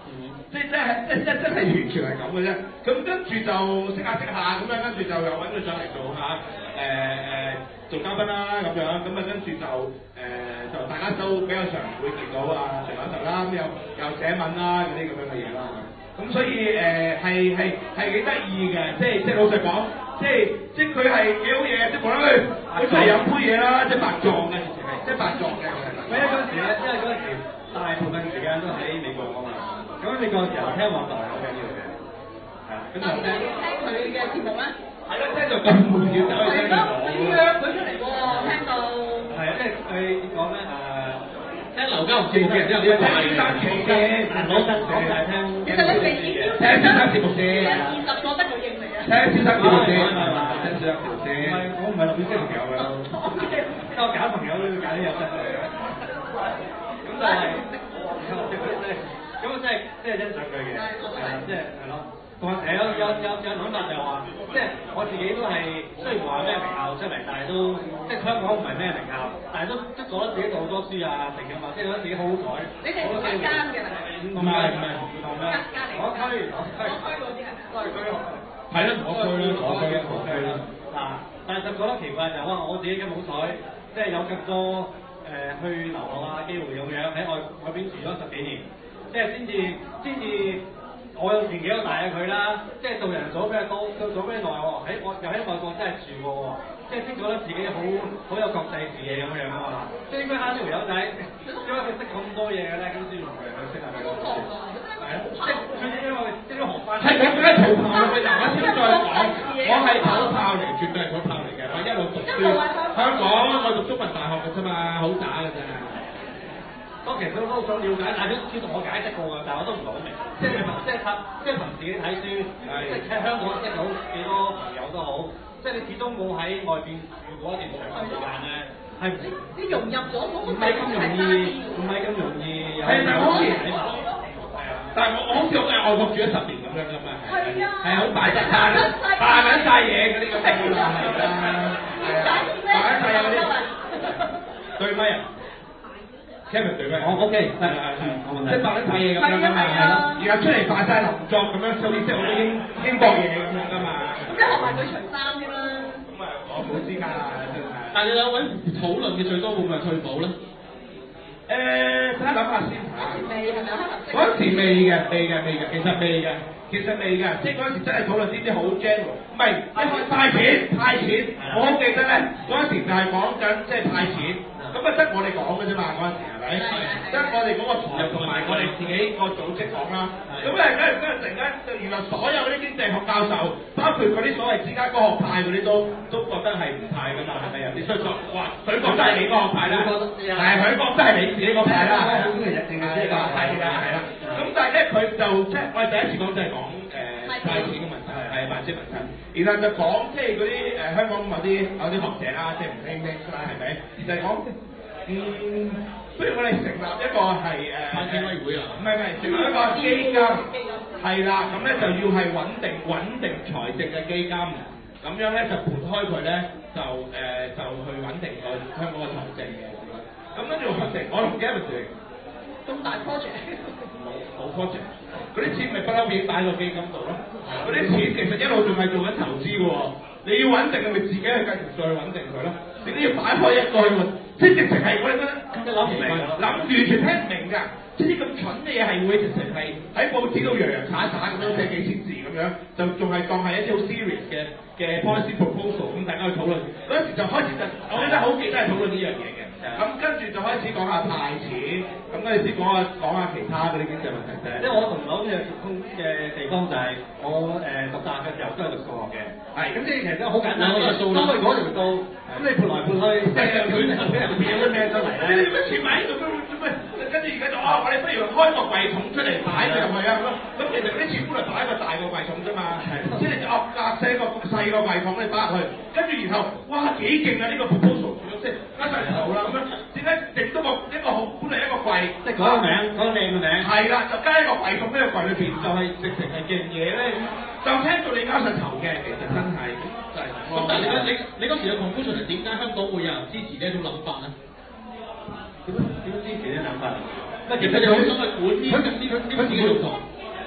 真係完全係咁嘅啫。咁跟住就識下咁樣，跟住就又揾佢上嚟做下做嘉賓啦咁樣。咁啊跟住就大家都比較常會見到啊徐教授啦，咁又寫文啦嗰啲咁樣嘅嘢啦。咁所以係幾得意嘅，即係老實講，即係佢係幾好嘢，即係無啦啦佢出嚟飲杯嘢啦，即係白撞嘅，即係白撞嘅。 因為嗰陣時咧，大部分時間都喺美國啊嘛，咁喺美國嘅時候聽網台係好緊要嘅，係啊，咁就聽佢嘅節目咧。 係咯，聽就咁悶嘅，走去聽佢講。 你約佢出嚟喎，聽到。 係啊，即係佢講咩聽劉家豪節目嘅人都有啲怪嘅， 其實你哋已經聽先生節目先 20個得個應嚟啊！ 聽先生節目先，聽先生節目先。 我唔係立亂識朋友嘅，我揀朋友都要揀啲有質素嘅。咁就係，咁我真係欣賞佢嘅，即係係咯。同埋有諗法就係話，即係我自己都係雖然話咩名校出嚟，但係都即係香港唔係咩名校，但係都覺得自己讀好多書啊，成咁啊，即係覺得自己好好彩。 你哋同一間嘅係咪？ 唔係我區嗰啲係咪？ 係啦，我區啦。 嗱，但係就覺得奇怪就係話我自己咁好彩，即係有咁多去留學啊機會咁樣喺外邊住咗10幾年，即係先至。我有年紀都大過佢啦，即係做人做得比較多，做比較耐喎。又喺外國真係住過喎，即係先覺得自己好有國際視野咁樣啊嘛。即係應該啱呢條友仔，點解佢識咁多嘢嘅咧？咁先同佢識下佢講。係啊，即係佢因為即係學翻。係我覺得土炮啦，嗱我先再講，我係土炮嚟，絕對係土炮嚟嘅。我一路讀書，香港我讀中文大學嘅啫嘛，好渣嘅啫。我其實都想了解，但係都同我解釋過㗎，但係我都唔係好明。即係憑自己睇書，即係喺香港識到幾多朋友都好，即係你始終冇喺外邊住過一段長時間咧，係你融入咗嗰個唔係咁容易，唔係咁容易。係咪好似睇埋？係啊，但係我好似喺外國住咗10年咁樣㗎嘛。係啊。係好大隻餐，扮緊晒嘢嗰啲咁嘅啦，係啦。扮緊晒嘢嗰啲。對咪啊？Kevin 對咩？我 OK，係冇問題。即係扮啲嘢咁樣㗎嘛，係咯。而家出嚟扮晒林作咁樣，好似識好多英國嘢咁樣㗎嘛。 咁即係學埋佢除衫添啦。 咁啊，我冇資格啦，真係。 但係你兩位討論嘅最多會唔會係退保咧？ 睇下諗下先。 未係咪啊？ 嗰陣時未嘅，其實未嘅，即係嗰陣時真係討論呢啲好 general，唔係派錢，我好記得咧，嗰陣時就係講緊即係派錢。咁啊得我哋講嘅啫嘛，嗰陣時係咪？得我哋嗰個台同埋我哋自己個組織講啦。咁咧跟住突然間就原來所有嗰啲經濟學教授，包括嗰啲所謂芝加哥學派嗰啲都覺得係唔派㗎嘛，係咪啊？你出咗話佢覺得係你個學派啦，但係佢覺得係你自己個派啦。咁其實淨係呢個係啦。咁但係咧佢就即係我哋第一次講就係講派錢嘅問題，係派錢問題。然後就講即係嗰啲香港某啲學者啦，即係唔興啦，係咪？就係講不如我哋成立一個係派錢委員會啊？ 唔係，成立一個基金，係啦，咁咧就要係穩定財政嘅基金，咁樣咧就撥開佢咧就去穩定個香港嘅財政嘅咁跟住我同 Gavin 咁大 project。 冇 project，嗰啲錢咪不嬲已經擺喺個基金度咯。嗰啲錢其實一路仲係做緊投資嘅喎，你要穩定嘅咪自己去繼續再穩定佢咯。你都要擺開一個喎，即係直情係我哋覺得諗唔明，完全聽唔明㗎。即係啲咁蠢嘅嘢係會直情係喺報紙度洋洋灑灑咁樣寫幾千字咁樣，就仲係當係一啲好 serious 嘅 policy proposal 咁大家去討論。嗰陣時就開始我記得好記得係討論呢樣嘢嘅。咁跟住就開始講下派錢，咁跟住先講下其他嗰啲經濟問題啫。 即係我同樓嘅共通嘅地方就係我讀大學嘅時候都係讀數學嘅。係，咁即係其實好簡單嘅數啦。當佢嗰條數，咁你撥來撥去，即係佢俾人變咗咩出嚟咧？ 你乜錢買喺度都跟住而家就我哋不如開個櫃桶出嚟擺佢入去啊咁其實嗰啲錢本來擺喺個大個櫃桶啫嘛。即係你隔細個櫃桶你擺入去，跟住然後哇幾勁啊呢個 proposal，即係一齊頭啦咁樣。點解整多一個好本嚟一個櫃， 即係講個名，講個靚嘅名。係啦，就加一個櫃桶呢個櫃裏邊就係直情係勁嘢咧，就聽到你交實頭嘅，其實真係就係。 咁但係你嗰時嘅 conclusion 係點解香港會有人支持呢一種諗法咧？ 點樣支持呢啲諗法？ 其實你好想去管呢啲，佢自己做錯。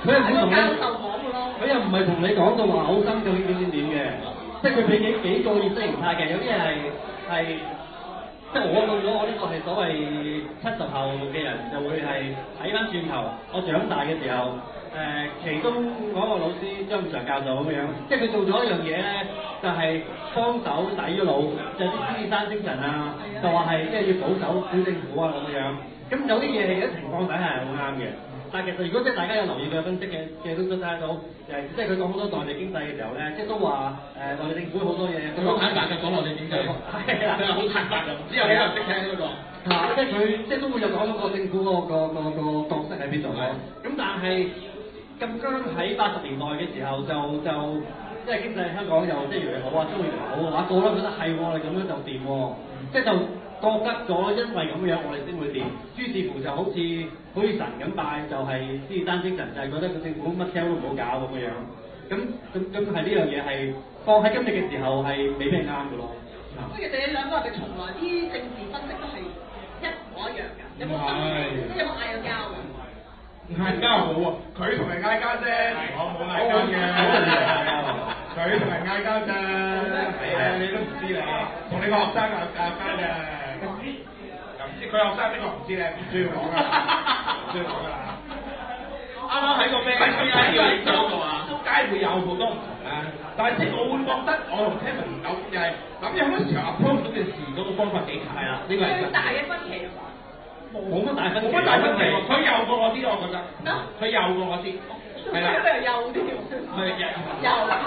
佢又唔會同你， 教授講嘅咯。 佢又唔係同你講到話好深究竟點嘅，即係佢俾幾個意識形態嘅，有啲係即係我到咗我呢個係所謂70後嘅人就會係睇翻轉頭，我長大嘅時候。其中嗰個老師張五常教授咁樣，即係佢做咗一樣嘢咧，就係幫手洗咗腦，就啲獅子山精神啊，就話係即係要保守小政府啊咁樣。咁有啲嘢嘅情況底下係好啱嘅，但係其實如果即係大家有留意佢分析嘅都睇得到，即係佢講好多內地經濟嘅時候咧，即係都話內地政府好多嘢， 佢好坦白嘅講內地經濟，係啦，佢係好坦白嘅，只有你又識聽嗰個。 即係佢即係都會有講到個政府個角色喺邊度咯。咁但係。咁啱喺80年代嘅時候就即係經濟香港又即係越嚟越好啊，中越嚟越好嘅話，個個都覺得係喎，你咁樣就掂喎，即係就覺得咗因為咁樣我哋先會掂，於是乎就好似神咁拜，就係獅子山精神，就係覺得個政府乜 sell 都唔好搞咁樣。咁係呢樣嘢係放喺今日嘅時候係未必係啱嘅咯。 咁其實你兩個係咪從來啲政治分析都係一模一樣㗎？有冇嗌過交㗎？ 嗌交好喎，佢同人嗌交啫，我冇嗌交嘅。佢同人嗌交咋，你都唔知你，同你個學生嗌交嘅。咁知佢學生邊個唔知咧？唔需要講啦，唔需要講啦。 啱啱喺個咩？ 都梗係會有好多唔同啦，但係即係我會覺得我同 Kevin 唔夠就係諗有好多時候 approach 到件事嗰個方法幾近。係啦，呢個係最大嘅分歧。 冇乜大分歧， 佢幼過我啲，我覺得。佢幼過我啲，係啦。 佢又幼啲。 係幼。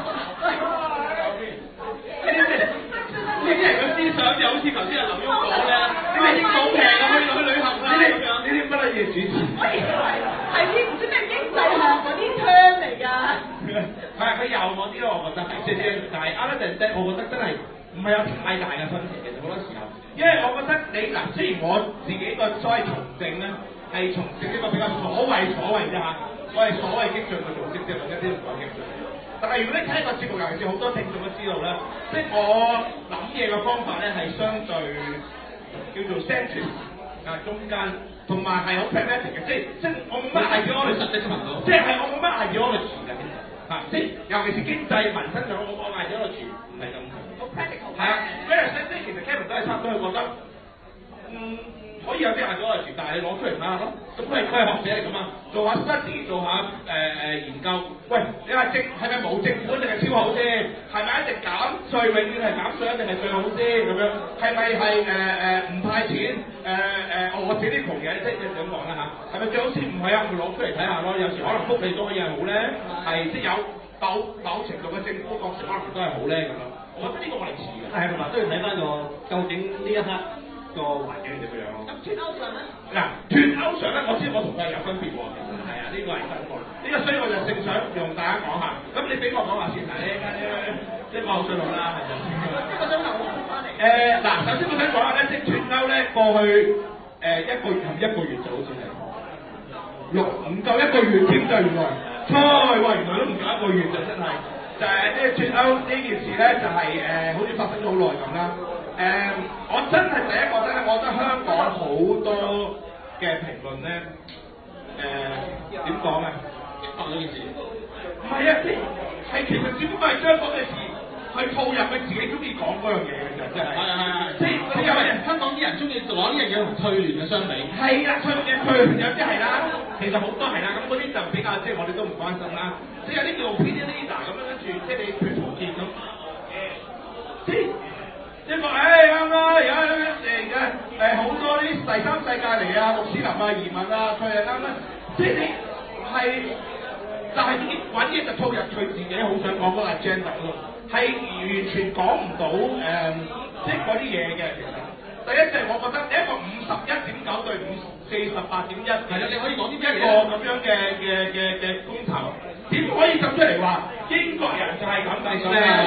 呢啲人嘅思想就好似頭先阿劉墉講咧，你哋英國平啊，去旅行啦咁樣。 呢啲乜嘢主持？ 我以為係啲唔知咩經濟學嗰啲 term 嚟㗎。 係佢幼我啲咯，我覺得係即係，但係啱啱定，我覺得真係唔係有太大嘅分歧嘅，好多時候。因為我覺得你嗱，雖然我自己個所謂從政咧，係從政一個比較所謂啫嚇，我係所謂激進嘅組織啫，一啲都唔講激進。但係如果你睇個節目，尤其是好多聽眾都知道咧，即係我諗嘢嘅方法咧係相對叫做 centrist 啊，中間，同埋係好 pragmatic 嘅，即係我冇乜 ideology 實際程度，即係我冇乜 ideology 嘅嚇，即係尤其是經濟民生上，我 ideology 唔係咁。係啊，即係其實 Kevin 都係差唔多，佢覺得可以有啲 ideology，但係你攞出嚟睇下咯。咁佢係學者嚟㗎嘛，做下 study，做下研究。喂，你話係咪冇政府一定係超好先？係咪一定減稅永遠係減稅一定係最好先？咁樣係咪係唔派錢？我自己啲窮嘢即係咁講啦嚇，係咪最好先？唔係啊，佢攞出嚟睇下咯。有時可能福利都可以係好咧，係即係有某程度嘅政府角色可能都係好咧咁樣。我覺得呢個我哋似嘅， 係同埋都要睇翻個究竟呢一刻個環境係點樣。 咁脱歐上咧？ 嗱，脱歐上咧，我知我同佢係有分別喎，係啊，呢個係真嘅。呢個所以我就正想用大家講下。咁你俾我講下先，嗱呢個我信我啦，係就。 一個鐘頭我翻嚟。 嗱，首先我想講下咧，即係脱歐咧，過去一個月就好似係唔夠一個月添㗎，原來。喂，原來都唔夠一個月就真係。就係呢個脱歐呢件事咧，就係好似發生咗好耐咁啦。我真係第一覺得咧，我覺得香港好多嘅評論咧，點講啊？發咗件事，唔係啊，係其實只不過係將嗰件事去套入佢自己中意講嗰樣嘢嘅啫，真係。係，即係佢有人香港啲人中意攞呢樣嘢同退聯嘅相比。係啦，退聯有啲係啦，其實好多係啦，咁嗰啲就比較即係我哋都唔關心啦。即係有啲叫 opinion leader 咁樣跟住，即係你佢重建咁，即係一個啱啦，而家好多啲第三世界嚟啊，穆斯林啊、移民啊，佢係啱啦，即係你係就係啲揾嘢就套入佢自己好想講嗰個 agenda 咯，係完全講唔到即係嗰啲嘢嘅其實。第一就係我覺得你一個51.9對48.1，係啦，你可以講啲一個咁樣嘅公投，點可以咁出嚟話英國人就係咁計數咧？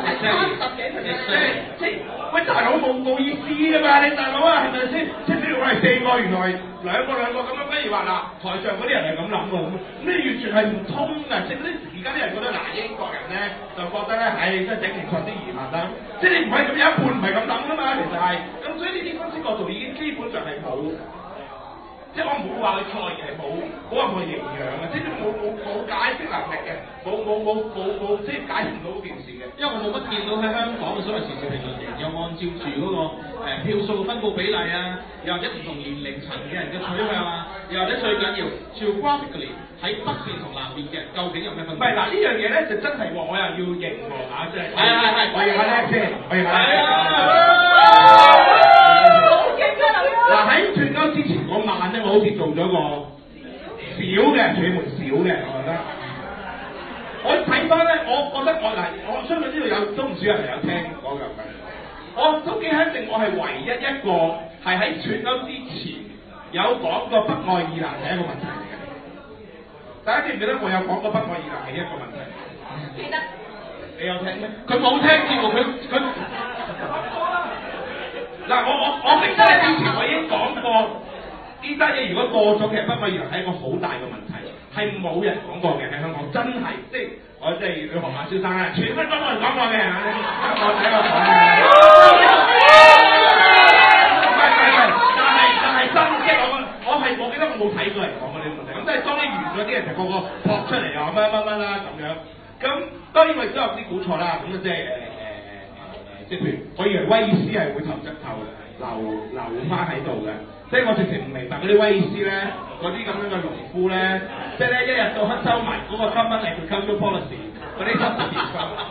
即係喂大佬冇意思㗎嘛，你大佬啊係咪先？即係譬如我係4個，原來兩個咁樣，不如話嗱台上嗰啲人係咁諗喎，咁你完全係唔通㗎，即係嗰啲而家啲人覺得嗱英國人咧就覺得咧，即係整唔順啲移民啦，即係你唔係咁有一半唔係咁諗㗎嘛，其實係，咁所以呢啲分析角度已經基本上係冇即係我唔會話佢菜係冇任何營養嘅，即係冇解釋能力嘅，冇即係解釋唔到嗰件事嘅。 因為我冇乜見到喺香港嘅所謂時事評論員有按照住嗰個票數嘅分佈比例啊，又或者唔同年齡層嘅人嘅取向啊，又或者最緊要 geographically 喺北邊同南邊嘅究竟有咩分別？ 唔係嗱呢樣嘢咧就真係喎，我又要認喎嚇，即係係， 我認下叻先，我認下叻。嗱喺脱歐之前嗰晚咧，我好似做咗個小嘅串門小嘅，我覺得。我睇翻咧，我覺得我相信呢度有都唔少人有聽講嘅，我都幾肯定我係唯一一個係喺脱歐之前有講過北愛爾蘭係一個問題嚟嘅。大家記唔記得我有講過北愛爾蘭係一個問題？ 記得。 你有聽咩？ 佢冇聽節目，佢嗱，我明真係之前我已經講過呢單嘢，如果過咗，其實北愛爾蘭係一個好大嘅問題，係冇人講過嘅喺香港，真係即係我即係要學馬蕭生啦，全部都冇人講過嘅嚇，我睇我講嘅。但係真嘅，我記得我冇睇過人講過呢個問題，咁即係當你完咗啲人就個個撲出嚟又乜啦咁樣，咁當然我亦都有啲估錯啦，咁即係即係譬如，我以為威爾斯係會留翻喺度嘅，即係我直情唔明白嗰啲威爾斯咧，嗰啲咁樣嘅農夫咧，即係咧一日到黑收埋嗰個 Common Agricultural Policy 嗰啲subsidies，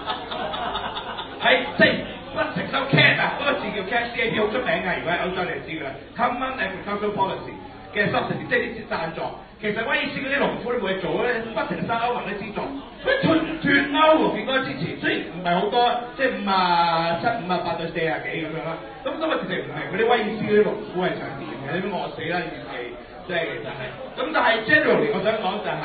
係即係不食收 CAP 啊，嗰個字叫 CAP 好出名㗎，如果喺歐洲你就知㗎啦 ，Common Agricultural Policy 嘅 subsidy 即係啲贊助。其實威爾斯嗰啲農夫都冇嘢做咧，不停收歐盟啲資助。佢脱歐喎，結果之前雖然唔係好多，即係57、58對40幾咁樣啦。咁其實唔係嗰啲威爾斯嗰啲農夫係想點嘅？你都餓死啦，預期即係其實係。咁但係 generally 我想講就係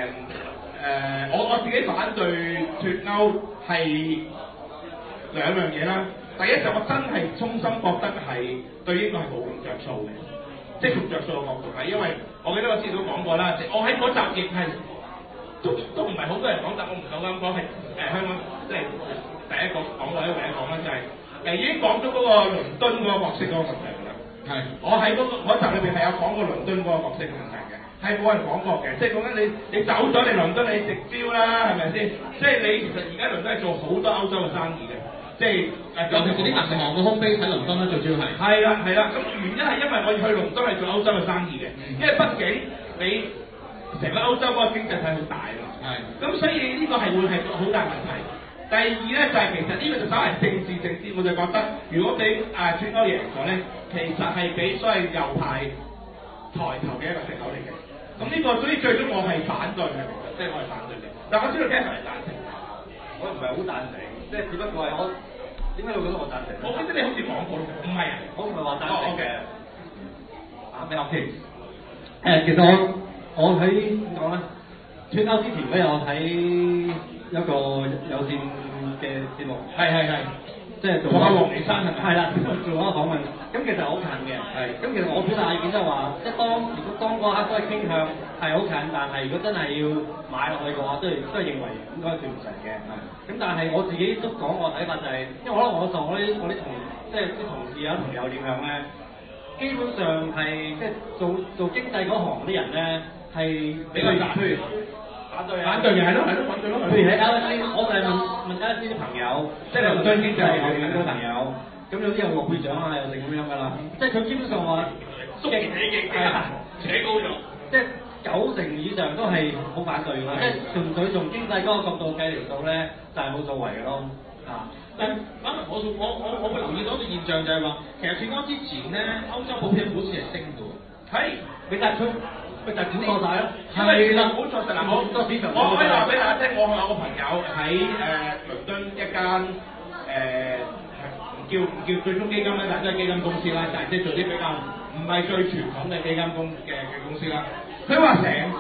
我自己反對脱歐係兩樣嘢啦。第一就我真係衷心覺得係對英國係冇着數嘅。即係從着數嘅角度係，因為我記得我之前都講過啦，即係我喺嗰集亦係都唔係好多人講，但我唔夠膽講係香港即係第一個講或者唯一講啦，就係已經講咗嗰個倫敦嗰個角色嗰個問題㗎啦。係，我喺嗰集裏邊係有講過倫敦嗰個角色嘅問題嘅，係冇人講過嘅。即係講緊你走咗你倫敦你直標啦，係咪先？即係你其實而家倫敦係做好多歐洲嘅生意嘅。即係尤其是啲銀行嘅 home base 喺倫敦咧，最主要係。係啦，咁原因係因為我要去倫敦係做歐洲嘅生意嘅，因為畢竟你成個歐洲嗰個經濟體好大啊嘛。係。咁所以呢個係會係好大問題。第二咧就係其實呢個就稍為政治，我就覺得如果俾脱歐贏咗咧，其實係俾所謂右派抬頭嘅一個藉口嚟嘅。咁呢個所以最終我係反對嘅，即係我係反對嘅。但我知道 Kevin 係贊成。 我唔係好贊成，即係只不過係我點解你會覺得我贊成？ 我記得你好似講過，唔係啊， 我唔係話贊成嘅。你 OK？其實我喺點講咧？脱歐之前咧，我睇一個有線嘅節目，係，即係做阿黃連山係啦，做一個訪問。咁其實好近嘅，咁其實我表達意見即係話，即係如果當嗰刻都係傾向係好近，但係如果真係要買落去嘅話，都係認為應該斷唔成嘅。咁但係我自己都講我睇法就係，因為可能我受我啲即係啲同事啊朋友影響咧，基本上係即係做經濟嗰行啲人咧係比較反對。反對嘅係咯，反對咯。譬如喺 LSE，我就係問 LSE 啲朋友，即係倫敦經濟學院嗰啲朋友，咁有啲有諾貝獎啊，又成咁樣㗎啦。即係佢基本上話， 縮幾扯高咗， 即係90%以上都係好反對㗎。即係純粹從經濟嗰個角度計嚟到咧，就係冇所謂嘅咯。 但反而我會留意到一個現象就係話，其實脱歐之前咧，歐洲普遍股市係升嘅喎。 係， 你突出。佢就估錯晒咯， 係啦，估錯晒嗱，我可以話俾大家聽，我有個朋友喺倫敦一間唔叫對沖基金咧，但係都係基金公司啦，但係即係做啲比較唔係最傳統嘅基金公司啦。佢話成個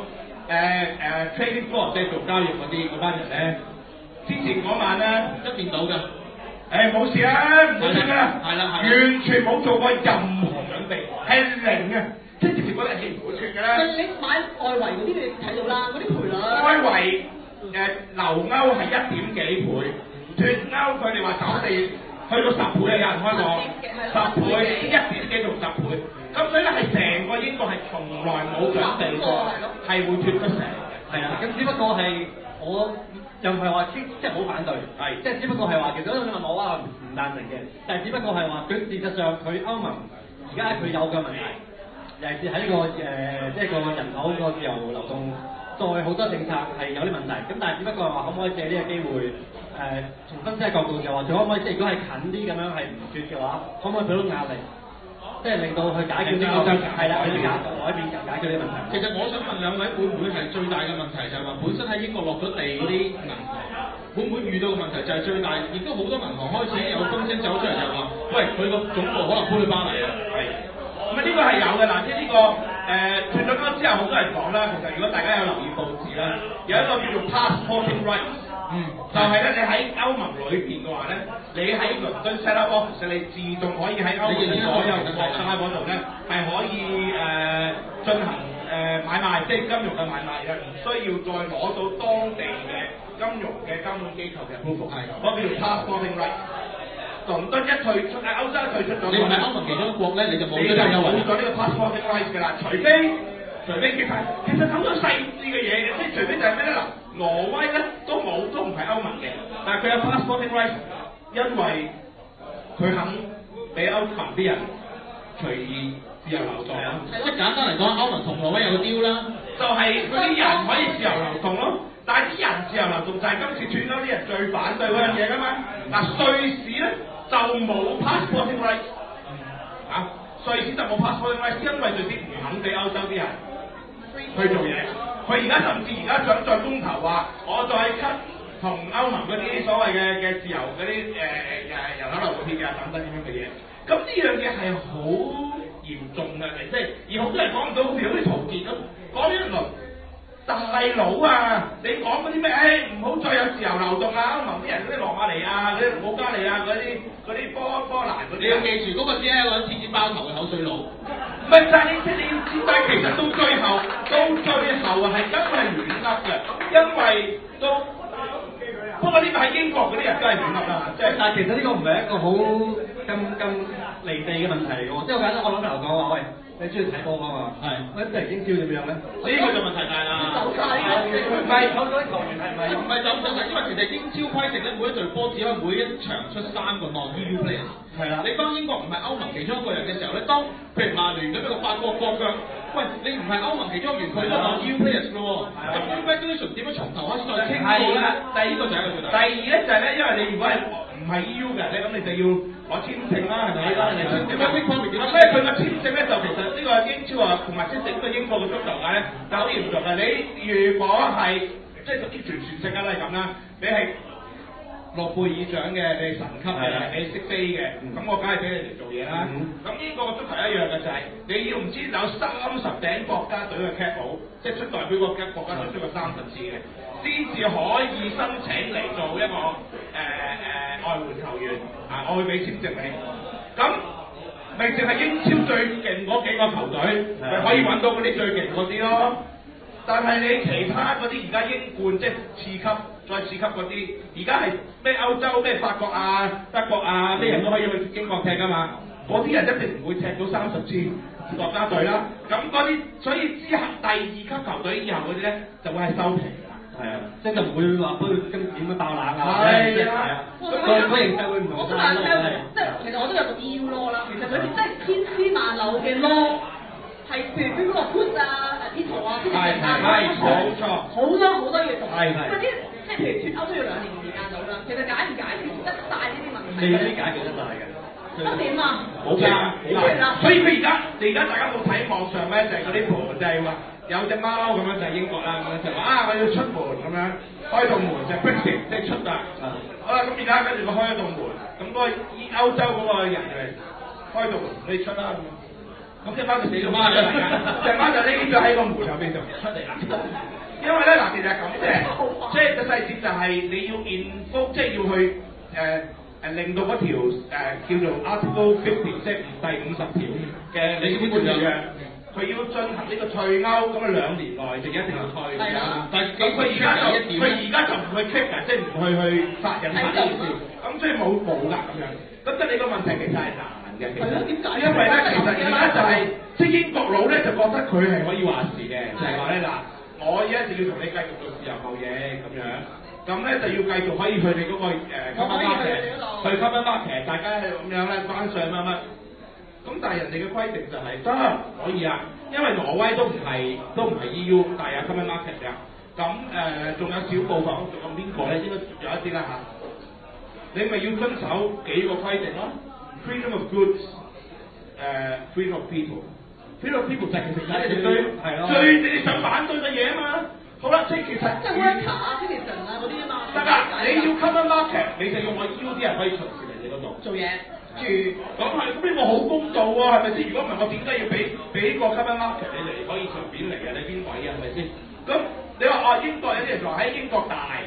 trading floor 即係做交易嗰班人咧，之前嗰晚咧一面倒㗎，冇事啦，唔好出㗎，係啦，完全冇做過任何準備，係零嘅。即係直情嗰啲係唔會脱嘅啦。 你買外圍嗰啲你睇到啦，嗰啲賠率。 外圍留歐係1點幾倍，脱歐佢哋話走地去到10倍啊！有人開講10倍，1點幾到10倍。咁所所以咧係成個英國係從來冇準備過係會脱得成。 係啊，咁只不過係我又唔係話即係好反對，係即係只不過係話其實你問我話唔贊成嘅，但係只不過係話佢事實上佢歐盟而家佢有嘅問題，尤其是喺呢個即係個人口個自由流動，再好多政策係有啲問題，咁但係只不過係話可唔可以借呢個機會從分析嘅角度就話，佢可唔可以即係如果係近啲咁樣係唔脱嘅話，可唔可以俾到壓力？即係令到佢解決呢個係啦，佢哋改變解決呢個問題。 其實我想問兩位，會唔會係最大嘅問題就係話本身喺英國落咗地嗰啲銀行，會唔會遇到嘅問題就係最大？亦都好多銀行開始有風聲走出嚟就話，喂，佢個總部可能搬去巴黎啊。係。 咁啊呢個係有嘅嗱，即係呢個脱咗歐之後好多人講啦，其實如果大家有留意報紙啦，有一個叫做 passporting rights。就係咧，你喺歐盟裏邊嘅話咧，你喺倫敦 set up office，你自動可以喺歐盟嘅所有國家嗰度咧，係可以進行買賣，即係金融嘅買賣嘅，唔需要再攞到當地嘅金融嘅監管機構嘅 approval。係，嗰叫做 passporting right。倫敦一退出，歐洲一退出咗， 你唔係歐盟其中一國咧，你就冇咗呢個優惠。 冇咗呢個 passporting right 嘅啦，除非其實好多細緻嘅嘢嘅，即係除非就係咩咧嗱。挪威咧都唔係歐盟嘅，但係佢有 passporting rights， 因為佢肯俾歐盟啲人隨意自由流動。 即係簡單嚟講，歐盟同挪威有個 deal 啦， 就係嗰啲人可以自由流動咯。但係啲人自由流動就係今次脱歐啲人最反對嗰樣嘢㗎嘛。嗱，瑞士咧就冇 passporting rights， 瑞士就冇 passporting rights， 因為瑞士唔肯俾歐洲啲人去做嘢。佢而家甚至想再公投話，我再 cut 同歐盟嗰啲所謂嘅自由嗰啲人口流動協議啊等等咁樣嘅嘢。咁呢樣嘢係好嚴重嘅，即係而好多人講唔到，好似陶傑咁講一輪。大佬啊，你講嗰啲咩？唔好再有自由流動啊！歐盟啲人嗰啲羅馬尼亞、嗰啲保加利亞嗰啲波蘭嗰啲， 你要記住嗰個只係一個黐紙包頭嘅口水佬。 唔係，但係你要知道，其實到最後啊，係真係亂噏嘅，因為不過呢個喺英國嗰啲人都係亂噏啦，即係。 但係其實呢個唔係一個好咁離地嘅問題嚟嘅，即係我簡單我諗頭講話，喂，你中意睇波啊嘛？係。喂，即係英超點樣咧？ 呢個就問題大啦。 走晒唔係走咗啲球員係咪？ 唔係走咗，因為其實英超規定咧，每一隊波只可以每一場出3個 non-EU players。係啦。你當英國唔係歐盟其中一個人嘅時候咧，當譬如曼聯咁一個法國國腳，喂，你唔係歐盟其中一員，佢都 non-EU players 咯喎。咁 regulation 點樣從頭開始再傾過咧？ 第二個就係一個最大。第二咧就係咧，因為你如果係唔係 EU 嘅，咁你就要攞簽證啦，係咪？係啦，你簽證啦。所以佢個簽證咧就其實呢個英超啊，同埋即係整個英國嘅足球界咧就好嚴重嘅。你如果係即係啲傳性啦，係咁啦，你係諾貝爾獎嘅，你係神級嘅，你識飛嘅，咁我梗係俾你哋做嘢啦。咁英國嘅足球一樣嘅就係你要唔知有30頂國家隊嘅 cap 帽，即係出代表國家隊出過30次嘅，先至可以申請嚟做一個外援球員啊！我會俾簽證你。咁咪淨係英超最勁嗰幾個球隊，咪可以揾到嗰啲最勁嗰啲咯。但係你其他嗰啲而家英冠即係次級、再次級嗰啲，而家係咩歐洲咩法國啊、德國啊啲人都可以去英國踢㗎嘛。嗰啲人一定唔會踢到30次國家隊啦。咁嗰啲，所以之後第2級球隊以後嗰啲咧就會係收皮。係啊，即係就唔會話不今點樣爆冷啊！係啊，個形勢會唔同。 我想問即係其實我都有個 EU law 啦，其實裏邊真係千絲萬縷嘅 law， 係譬如邊個 put 啊、P 圖啊、P 圖啊， 冇錯， 好多嘢做。 係。 嗰啲即係譬如脱歐都要2年時間到啦，其實解唔解決得晒呢啲問題？ 未必解決得晒嘅。 咁點啊？ 冇㗎，所以佢而家大家冇睇網上咧，就係嗰啲盤就係話。有隻貓咁樣就係英國啦，咁樣就話我要出門咁樣開道門就 Brexit 即係出啦。好啦，咁而家跟住我開一道門，咁嗰個歐洲嗰個人就嚟開道門你出啦咁。咁隻貓就死咗貓咗嚟㗎，隻貓就匿咗喺個門入邊就出嚟啦。因為咧嗱，其實係咁嘅，即係個細節就係你要 enforce， 即係要去令到嗰條叫做 Article 50，即係第50條嘅你啲條約。佢要進行呢個退歐，咁啊2年內就一定要退。係啊，但係佢而家就唔去 kick 啊，即係唔去殺人呢件事。咁所以冇㗎咁樣。咁即係你個問題其實係難嘅。其實係咯，點解？ 因為咧，其實而家就係即係英國佬咧就覺得佢係可以話事嘅，就係話咧嗱，我而家就要同你繼續做自由貿易咁樣，咁咧就要繼續可以去你嗰個common market，去 common market，大家咁樣咧關稅乜乜。咁但係人哋嘅規定就係得可以啊，因為挪威都唔係 EU， 但係有 common market 㗎。咁仲有少部分，仲有邊個咧？應該有一啲啦嚇。你咪要遵守幾個規定咯 ，freedom of goods，freedom of people。freedom of people 就係其實係最你想反對嘅嘢啊嘛。好啦，即係其實即係 worker 啊、citizen 啊嗰啲啊嘛。 得㗎，你要 common market， 你就要我 EU 啲人可以隨時嚟你嗰度做嘢。住咁係，咁呢個好公道喎，係咪先？如果唔係，我點解要俾個 common market 你嚟，可以隨便嚟啊？你邊位啊？係咪先？咁你話哦，英國有啲人就話喺英國大，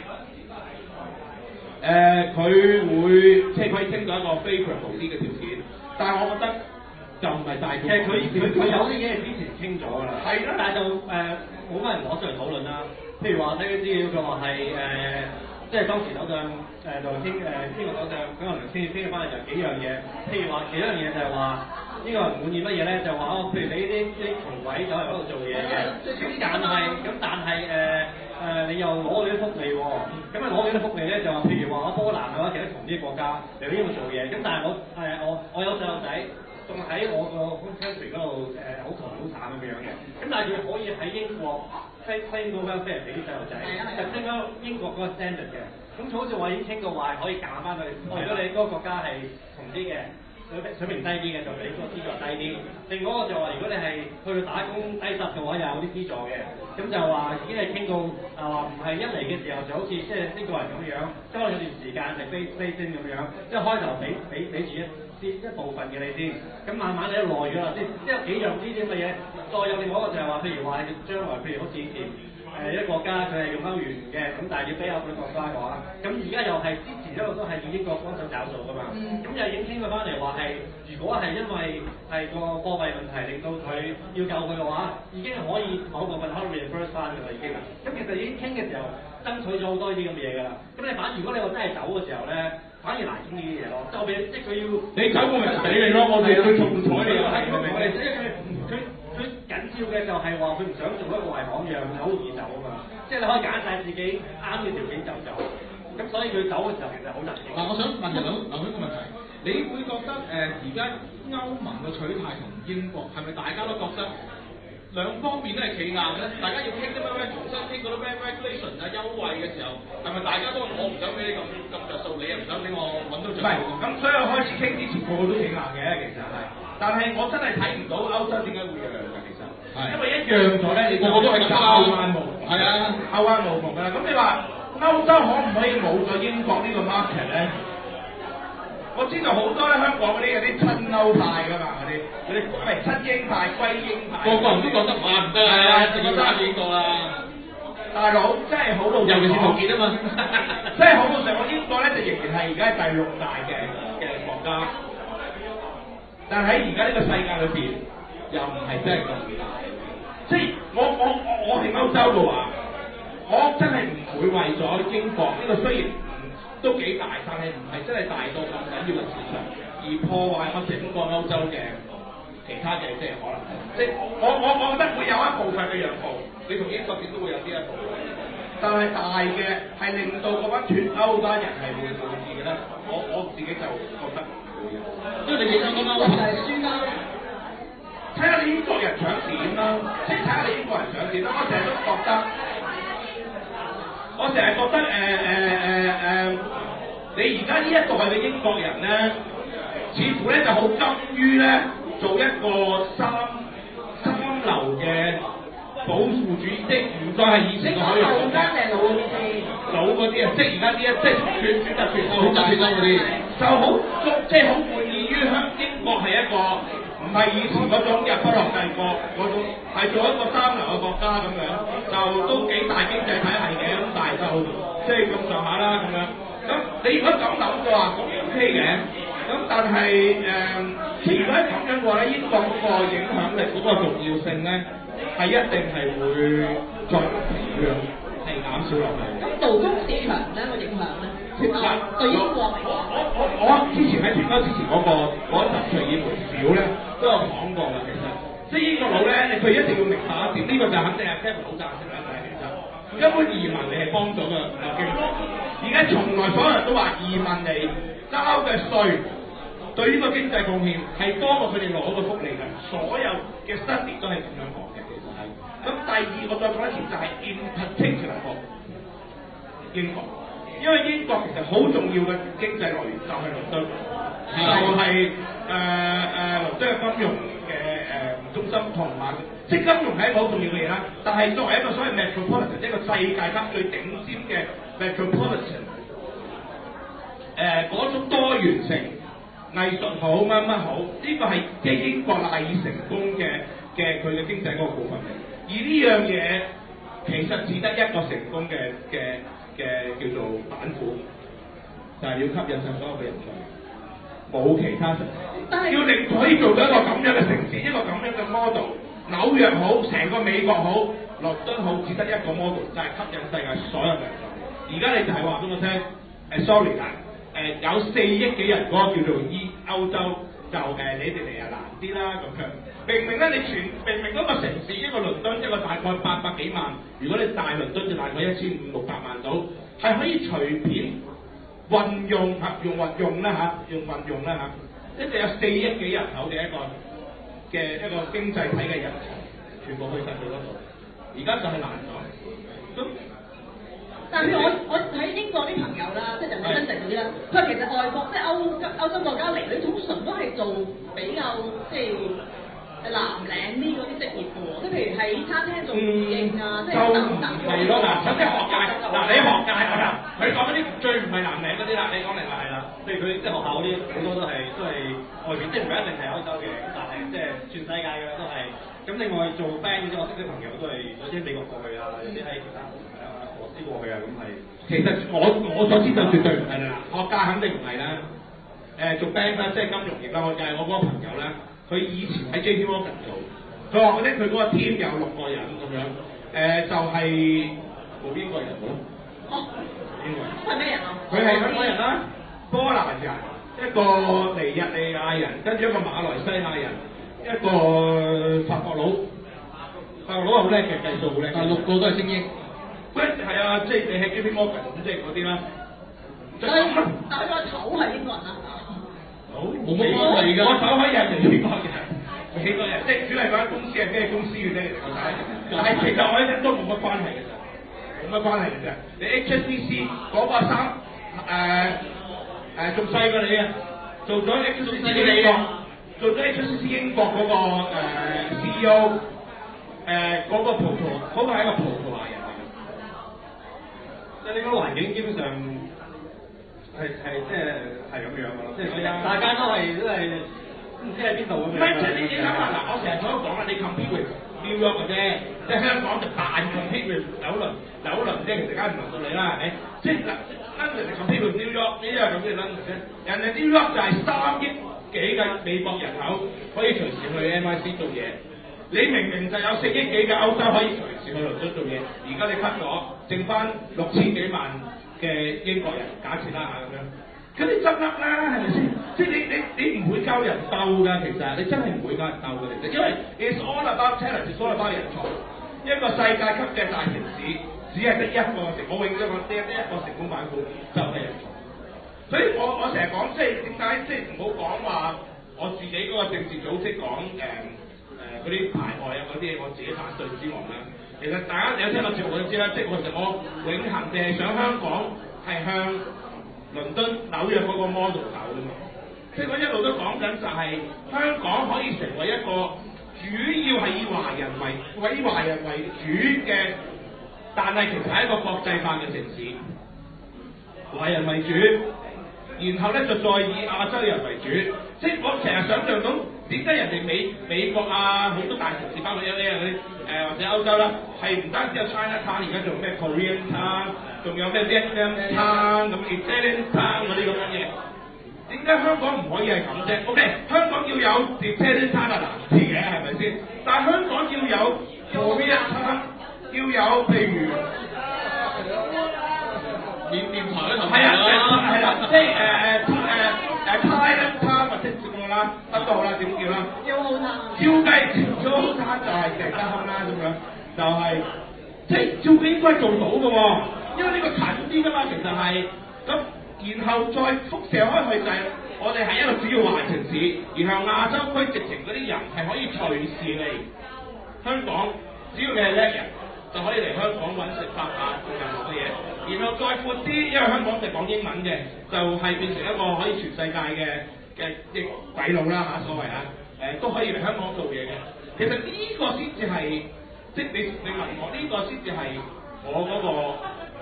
佢會即係可以傾到一個 favourable 啲嘅條件，但係我覺得就唔係大。 其實佢有啲嘢係之前傾咗㗎啦， 係啦， 但係就冇乜人攞出嚟討論啦。譬如話睇佢資料，佢話係即係當時首相就傾英國首相嗰個傾嘅翻嚟就幾樣嘢，譬如話其中一樣嘢就係話英國人滿意乜嘢咧？就話哦，譬如你啲窮鬼走嚟嗰度做嘢嘅，但係你又攞你啲福利喎，咁啊攞你啲福利咧就話譬如話我波蘭嘅話，其他窮啲國家嚟到英國做嘢，咁但係我有細路仔。仲喺我個 home country 嗰度好窮好慘咁樣嘅，咁但係佢可以喺英國 claim 到 welfare 俾啲細路仔，就 claim 到英國嗰個 standard 嘅，咁好似話已經傾到話可以減翻去，如果你嗰個國家係窮啲嘅，水平低啲嘅就俾個資助低啲，另外一個就話如果你係去到打工低級嘅話又有啲資助嘅，咁就話已經係傾到唔係一嚟嘅時候就好似即係英國人咁樣，即係可能有段時間就飛升咁樣，即係開頭俾住一部分嘅你先，咁慢慢你都耐咗啦，即係有幾樣呢啲咁嘅嘢，再有另外一個就係話，譬如話將來譬如好似以前一個國家佢係用歐元嘅，咁但係要俾歐美國家嘅話，咁而家又係之前一路都係以英國幫手找數㗎嘛，咁又已經傾過翻嚟話係，如果係因為係個貨幣問題令到佢要救佢嘅話，已經可以某部分可以 reimburse 翻㗎啦已經啦，咁其實已經傾嘅時候爭取咗好多呢啲咁嘅嘢㗎啦，咁你反而如果你話真係走嘅時候咧。反而難傾呢啲嘢咯，即係佢要你走我咪死你咯，我哋佢重彩你又係咪？佢緊要嘅就係話佢唔想做一個圍巷樣，好容易走啊嘛，即係你可以揀晒自己啱嘅條件就走，咁所以佢走嘅時候其實好難傾。 嗱，我想問劉一個問題，你會覺得而家歐盟嘅取態同英國係咪大家都覺得？兩方面都係企硬嘅，大家要傾啲咩重新傾嗰啲咩 regulation 啊優惠嘅時候，係咪大家都我唔想俾你咁着數，你又唔想俾我揾到着數？唔係，咁所以我開始傾之前個個都企硬嘅，其實係。但係我真係睇唔到歐洲點解會讓嘅，其實。係。因為一讓咗咧，你個個都係咁拗彎無窮。係啊，拗彎無窮㗎啦。咁你話歐洲可唔可以冇咗英國呢個 market 咧？我知道好多咧，香港嗰啲有啲親歐派㗎嘛，嗰啲唔係親英派、歸英派，個個人都覺得話唔得啊，淨係打英國啦。大佬真係好老實講，尤其是陶傑啊嘛，真係好老實講，英國咧就仍然係而家第6大嘅國家，但喺而家呢個世界裏邊又唔係真係咁大。即係我係歐洲嘅話，我真係唔會為咗英國呢個雖然。都幾大，但係唔係真係大到咁緊要嘅市場，而破壞我整個歐洲嘅其他嘅即係可能，即係我覺得會有一部分嘅讓步，你同英國點都會有呢一部分，但係大嘅係令到嗰班脱歐班人係會滿意嘅咧，我自己就覺得唔會嘅，因為你幾想講歐就係輸啦，睇下你英國人想點啦，即係睇下你英國人想點啦，我成日都覺得。你而家呢一代嘅英國人咧，似乎咧就好甘於咧做一個三流嘅保護主義，即係唔再係以前嘅海洋國家。老嗰啲啊，即係而家啲啊，即係選擇脱歐嗰啲，就好即係好滿意於英國係一個唔係以前嗰種日不落帝國嗰種，係做一個三流嘅國家咁樣，就都幾大經濟體系嘅，咁但係就即係咁上下啦咁樣。咁你如果咁諗嘅話，咁 OK 嘅。咁但係即係如果係咁樣嘅話咧，英國嗰個影響力嗰個重要性咧，係一定係會再係減少落去。 咁勞工市場咧個影響咧，脫歐對英國嚟講， 我之前喺脱歐之前嗰集隨意門表咧都有講過啦，其實即係英國佬咧，佢一定要明白一點，呢、個就肯定係 Kevin 好贊成啦，就係其實根本移民你係幫咗嘅經濟，而家從來所有人都話移民嚟交嘅稅對呢個經濟貢獻係多過佢哋攞嘅福利嘅，所有嘅 study 都係咁樣講嘅，其實係。咁第二我再講一次就係 in particular 英國。因為英國其實好重要嘅經濟來源就係倫敦，就係倫敦嘅金融嘅中心同埋，即係金融係一個好重要嘅嘢啦。但係作為一個所謂 metropolitan 一個世界級最頂尖嘅 metropolitan， 嗰種多元性、藝術好乜乜好，呢個係即係英國賴以成功嘅佢嘅經濟嗰個部分嚟。而呢樣嘢其實只得一個成功嘅叫做板斧，就係要吸引晒所有嘅人才，冇其他城市。要令可以做到一個咁樣嘅城市，一個咁樣嘅 model， 紐約好，成個美國好，倫敦好，只得一個 model， 就係吸引世界所有嘅人才。而家你就係話俾我聽，sorry 啦，有4億幾人嗰個叫做歐洲，就你哋嚟難啲啦咁樣。明明咧，明明嗰個城市一個倫敦一個大概800幾萬，如果你大倫敦就大概1500-600萬到，係可以隨便運用啦嚇，一直有4億幾人口嘅一個經濟體嘅人才，全部去晒佢嗰度，而家就係難咗。咁但係我喺英國啲朋友啦，即係人哋真正嗰啲啦，佢話其實外國即係歐洲國家嚟，你通常都係做比較即係藍領呢嗰啲職業嘅喎，即係譬如喺餐廳做侍應啊，即係等等。 係咯，嗱，首先學界，嗱你學界佢講嗰啲最唔係藍領嗰啲啦，你講嚟係啦， 譬如佢即係學校嗰啲好多都係外邊，即係唔係一定係歐洲嘅，但係即係全世界嘅都係。咁另外做 band 嗰啲，我識啲朋友都係有啲美國過去啊，有啲喺其他俄羅斯過去啊，咁係。 其實我所知就絕對唔係啦，學界肯定唔係啦。做 band 啦，即係金融業啦，我就係我嗰個朋友咧。佢以前喺 JP Morgan 做，佢話佢嗰個 team 有6個人咁樣，就係冇邊個人咯。 哦， 邊個人？ 係咩人啊？ 佢係香港人啦，波蘭人，一個尼日利亞人，跟住一個馬來西亞人，一個法國佬。法國佬係好叻嘅，計數好叻。但係6個都係精英。喂，係啊，即係你喺 JP Morgan 即係嗰啲啦。 但係佢個頭係英國人啊？ 冇乜關係㗎，我手可以係美國人，美國人即係主要係嗰間公司係咩公司嘅啫，但係其實我一直都冇乜關係嘅啫，冇乜關係嘅啫。你 HSBC 嗰個生仲細過你啊，做咗 HSBC 英國，做咗 HSBC 英國嗰個CEO， 嗰個葡萄，嗰個係一個葡萄牙人嚟嘅。 即係呢個環境基本上。係即係咁樣嘅咯，即係大家都係唔知喺邊度咁樣。唔係，即係你諗下嗱，我成日都講啦，你 compete with New York 嘅啫，即係香港就扮 compete with 紐倫啫，其實梗係唔輪到你啦，係咪？即係嗱 ，London 就 compete with New York，呢啲係咁嘅 London 啫。人哋 New York 就係3億幾嘅美國人口可以隨時去 NYC 做嘢，你明明就有4億幾嘅歐洲可以隨時去倫敦做嘢，而家你 cut 咗，剩翻6000幾萬。嘅英國人假設啦咁樣，咁你執笠啦係咪先？即係你唔會夠人鬥㗎，其實你真係唔會夠人鬥嘅，其實因為 it's all about talent，it's all about 人才。一個世界級嘅大城市，只係得一個我永遠都講得一個成功板斧就係人才。所以我成日講即係點解即係唔好講話我自己嗰個政治組織講嗰啲排外啊嗰啲嘢，我自己反對之外啦。其實大家有聽我節目我就知啦，即係其實我永恆地係想香港係向倫敦、紐約嗰個 model 走㗎嘛。即係我一路都講緊就係香港可以成為一個主要係以華人為主嘅，但係其實係一個國際化嘅城市，華人為主，然後咧就再以亞洲人為主。即係我成日想像到點解人哋美國啊好多大城市包括 LA 啊嗰啲或者歐洲啦，係唔單止有 China Town， 而家仲有咩 Korean Town， 仲有咩 Vietnam Town 咁 Italian Town 嗰啲咁樣嘢。點解香港唔可以係咁啫 ？OK， 香港要有 Italian Town 係難啲嘅，係咪先？但係香港要有 Korean Town， 要有譬如面台嗰頭係啦，即係都好啦，點叫啦？ 要好難。 照計招餐就係石德亨啦咁樣，就係即係照計應該做到嘅喎，因為呢個近啲㗎嘛，其實係咁，然後再輻射開去就係我哋係一個主要華人城市，然後亞洲區直情嗰啲人係可以隨時嚟香港，只要你係叻人，就可以嚟香港揾食發達做任何嘅嘢，然後再闊啲，因為香港就講英文嘅，就係變成一個可以全世界嘅鬼佬啦嚇，所謂啊，都可以嚟香港做嘢嘅。其實呢個先至係，即係你問我呢個先至係我嗰個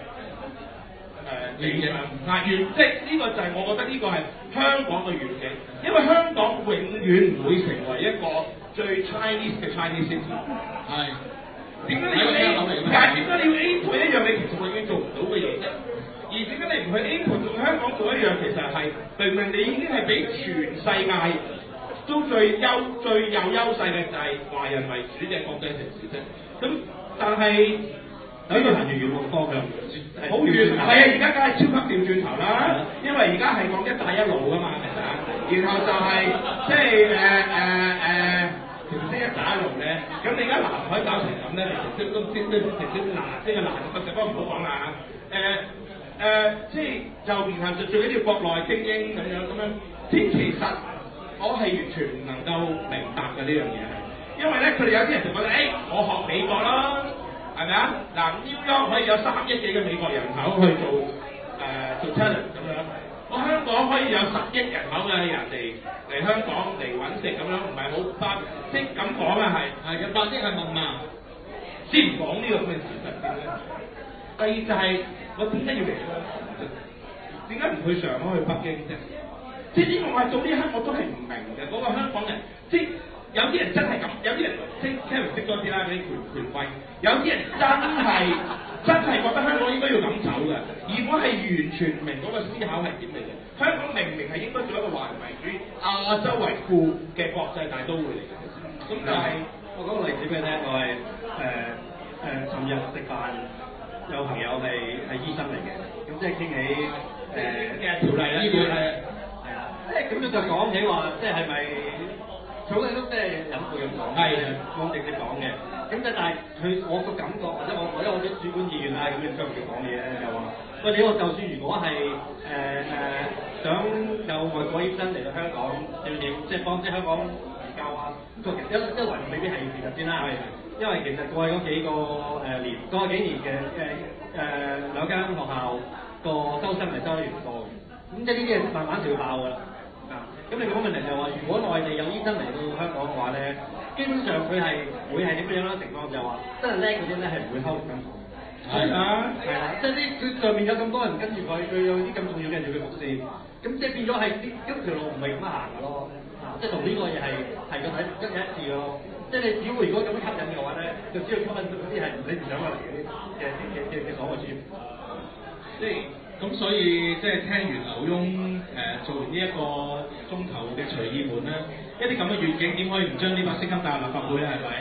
理想願，即係呢個就係我覺得呢個係香港嘅願景，因為香港永遠唔會成為一個最 Chinese 嘅 Chinese city。係。點解你要 A？ 但係點解你要 A 做一樣你其實永遠做唔到嘅嘢啫？而點解你唔去 A 盤做香港做一樣，其實係明明你已經係比全世界都最有優勢嘅，就係華人為主嘅國際城市啫。咁但係呢個行越遠好多㗎，好遠。係啊，而家梗係超級調轉頭啦，因為而家係講一帶一路㗎嘛，其實。然後就係即係其實一帶一路咧，咁你而家南海搞成咁咧，其實都即係難不就唔好講啦嚇。即係就然後就最緊要國內精英咁樣。其實我係完全唔能夠明白嘅呢樣嘢，因為咧佢哋有啲人就覺得我學美國啦，係咪啊？嗱，New York可以有3億幾嘅美國人口去做 talent 咁樣。我香港可以有10億人口嘅人嚟香港嚟揾食咁樣，唔係好巴即咁講啊，係嘅，巴即係問嘛。先唔講呢個咁嘅事實先啦。第二就係我點解要嚟香港？點解唔去上海去北京啫？即係呢個我係到呢一刻我都係唔明嘅。嗰個香港人，即係有啲人真係咁，有啲人即係 Kevin 識多啲啦，嗰啲權貴，有啲人真係覺得香港應該要咁走嘅，而我係完全唔明嗰個思考係點嚟嘅。香港明明係應該做一個華人為主、亞洲為副嘅國際大都會嚟嘅。咁但係我講個例子俾你聽，我係尋日食飯，有朋友係醫生嚟嘅，咁即係傾起嘅條例啦，呢個係啦，咁樣就講起話，即係咪？佢好多都即係隱晦咁講，冇直接講嘅。咁但係我個感覺，或者我啲主觀意願啊，咁樣將佢講嘢咧，就話：喂，你我就算如果係想有外國醫生嚟到香港，要即係幫啲香港研究啊，一來未必係事實先啦，因為其實過去嗰幾年嘅兩間學校個收生係收得越多嘅，咁即係呢啲係慢慢就會爆㗎啦。咁另外一個問題就係話，如果內地有醫生嚟到香港嘅話咧，基本上佢係會係點樣樣咧？情況就係話，真係叻嗰啲咧係唔會溝入間房。係啦，即係佢上面有咁多人跟住佢有啲咁重要嘅人要佢服侍，咁即係變咗係呢條路唔係咁樣行嘅咯。即係同呢個嘢係個睇一致嘅咯。即係你只會如果咁樣吸引嘅話咧，就只要吸引到嗰啲係你唔想過嚟嘅所謂專業。 即係。咁所以即係聽完劉墉做完呢一個鐘頭嘅隨意門咧，一啲咁嘅願景點可以唔將呢把聲音帶入立法會咧？係咪？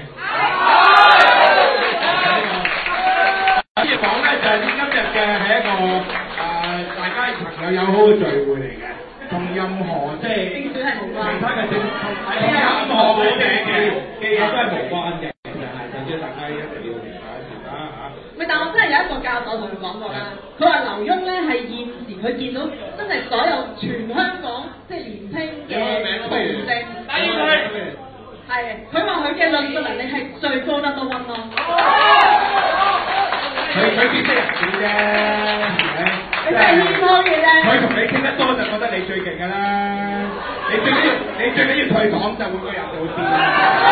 呢個講咧就係今日嘅係一個大家朋友友好嘅聚會嚟嘅，同任何即係其他嘅政同任何嘅嘢都係無關嘅，其實係甚至大家一定要明白一條啦嚇。 咪但我真係有一個教授同佢講過啦，佢話劉墉咧係現時佢見到真係所有全香港即係年輕嘅同性，係佢話佢嘅論述能力係最高得多1咯。佢見識人少啫，係咪？你真係謙虛嘅啫。 佢同你傾得多就覺得你最勁㗎啦，你最緊要退黨就會個人就會變。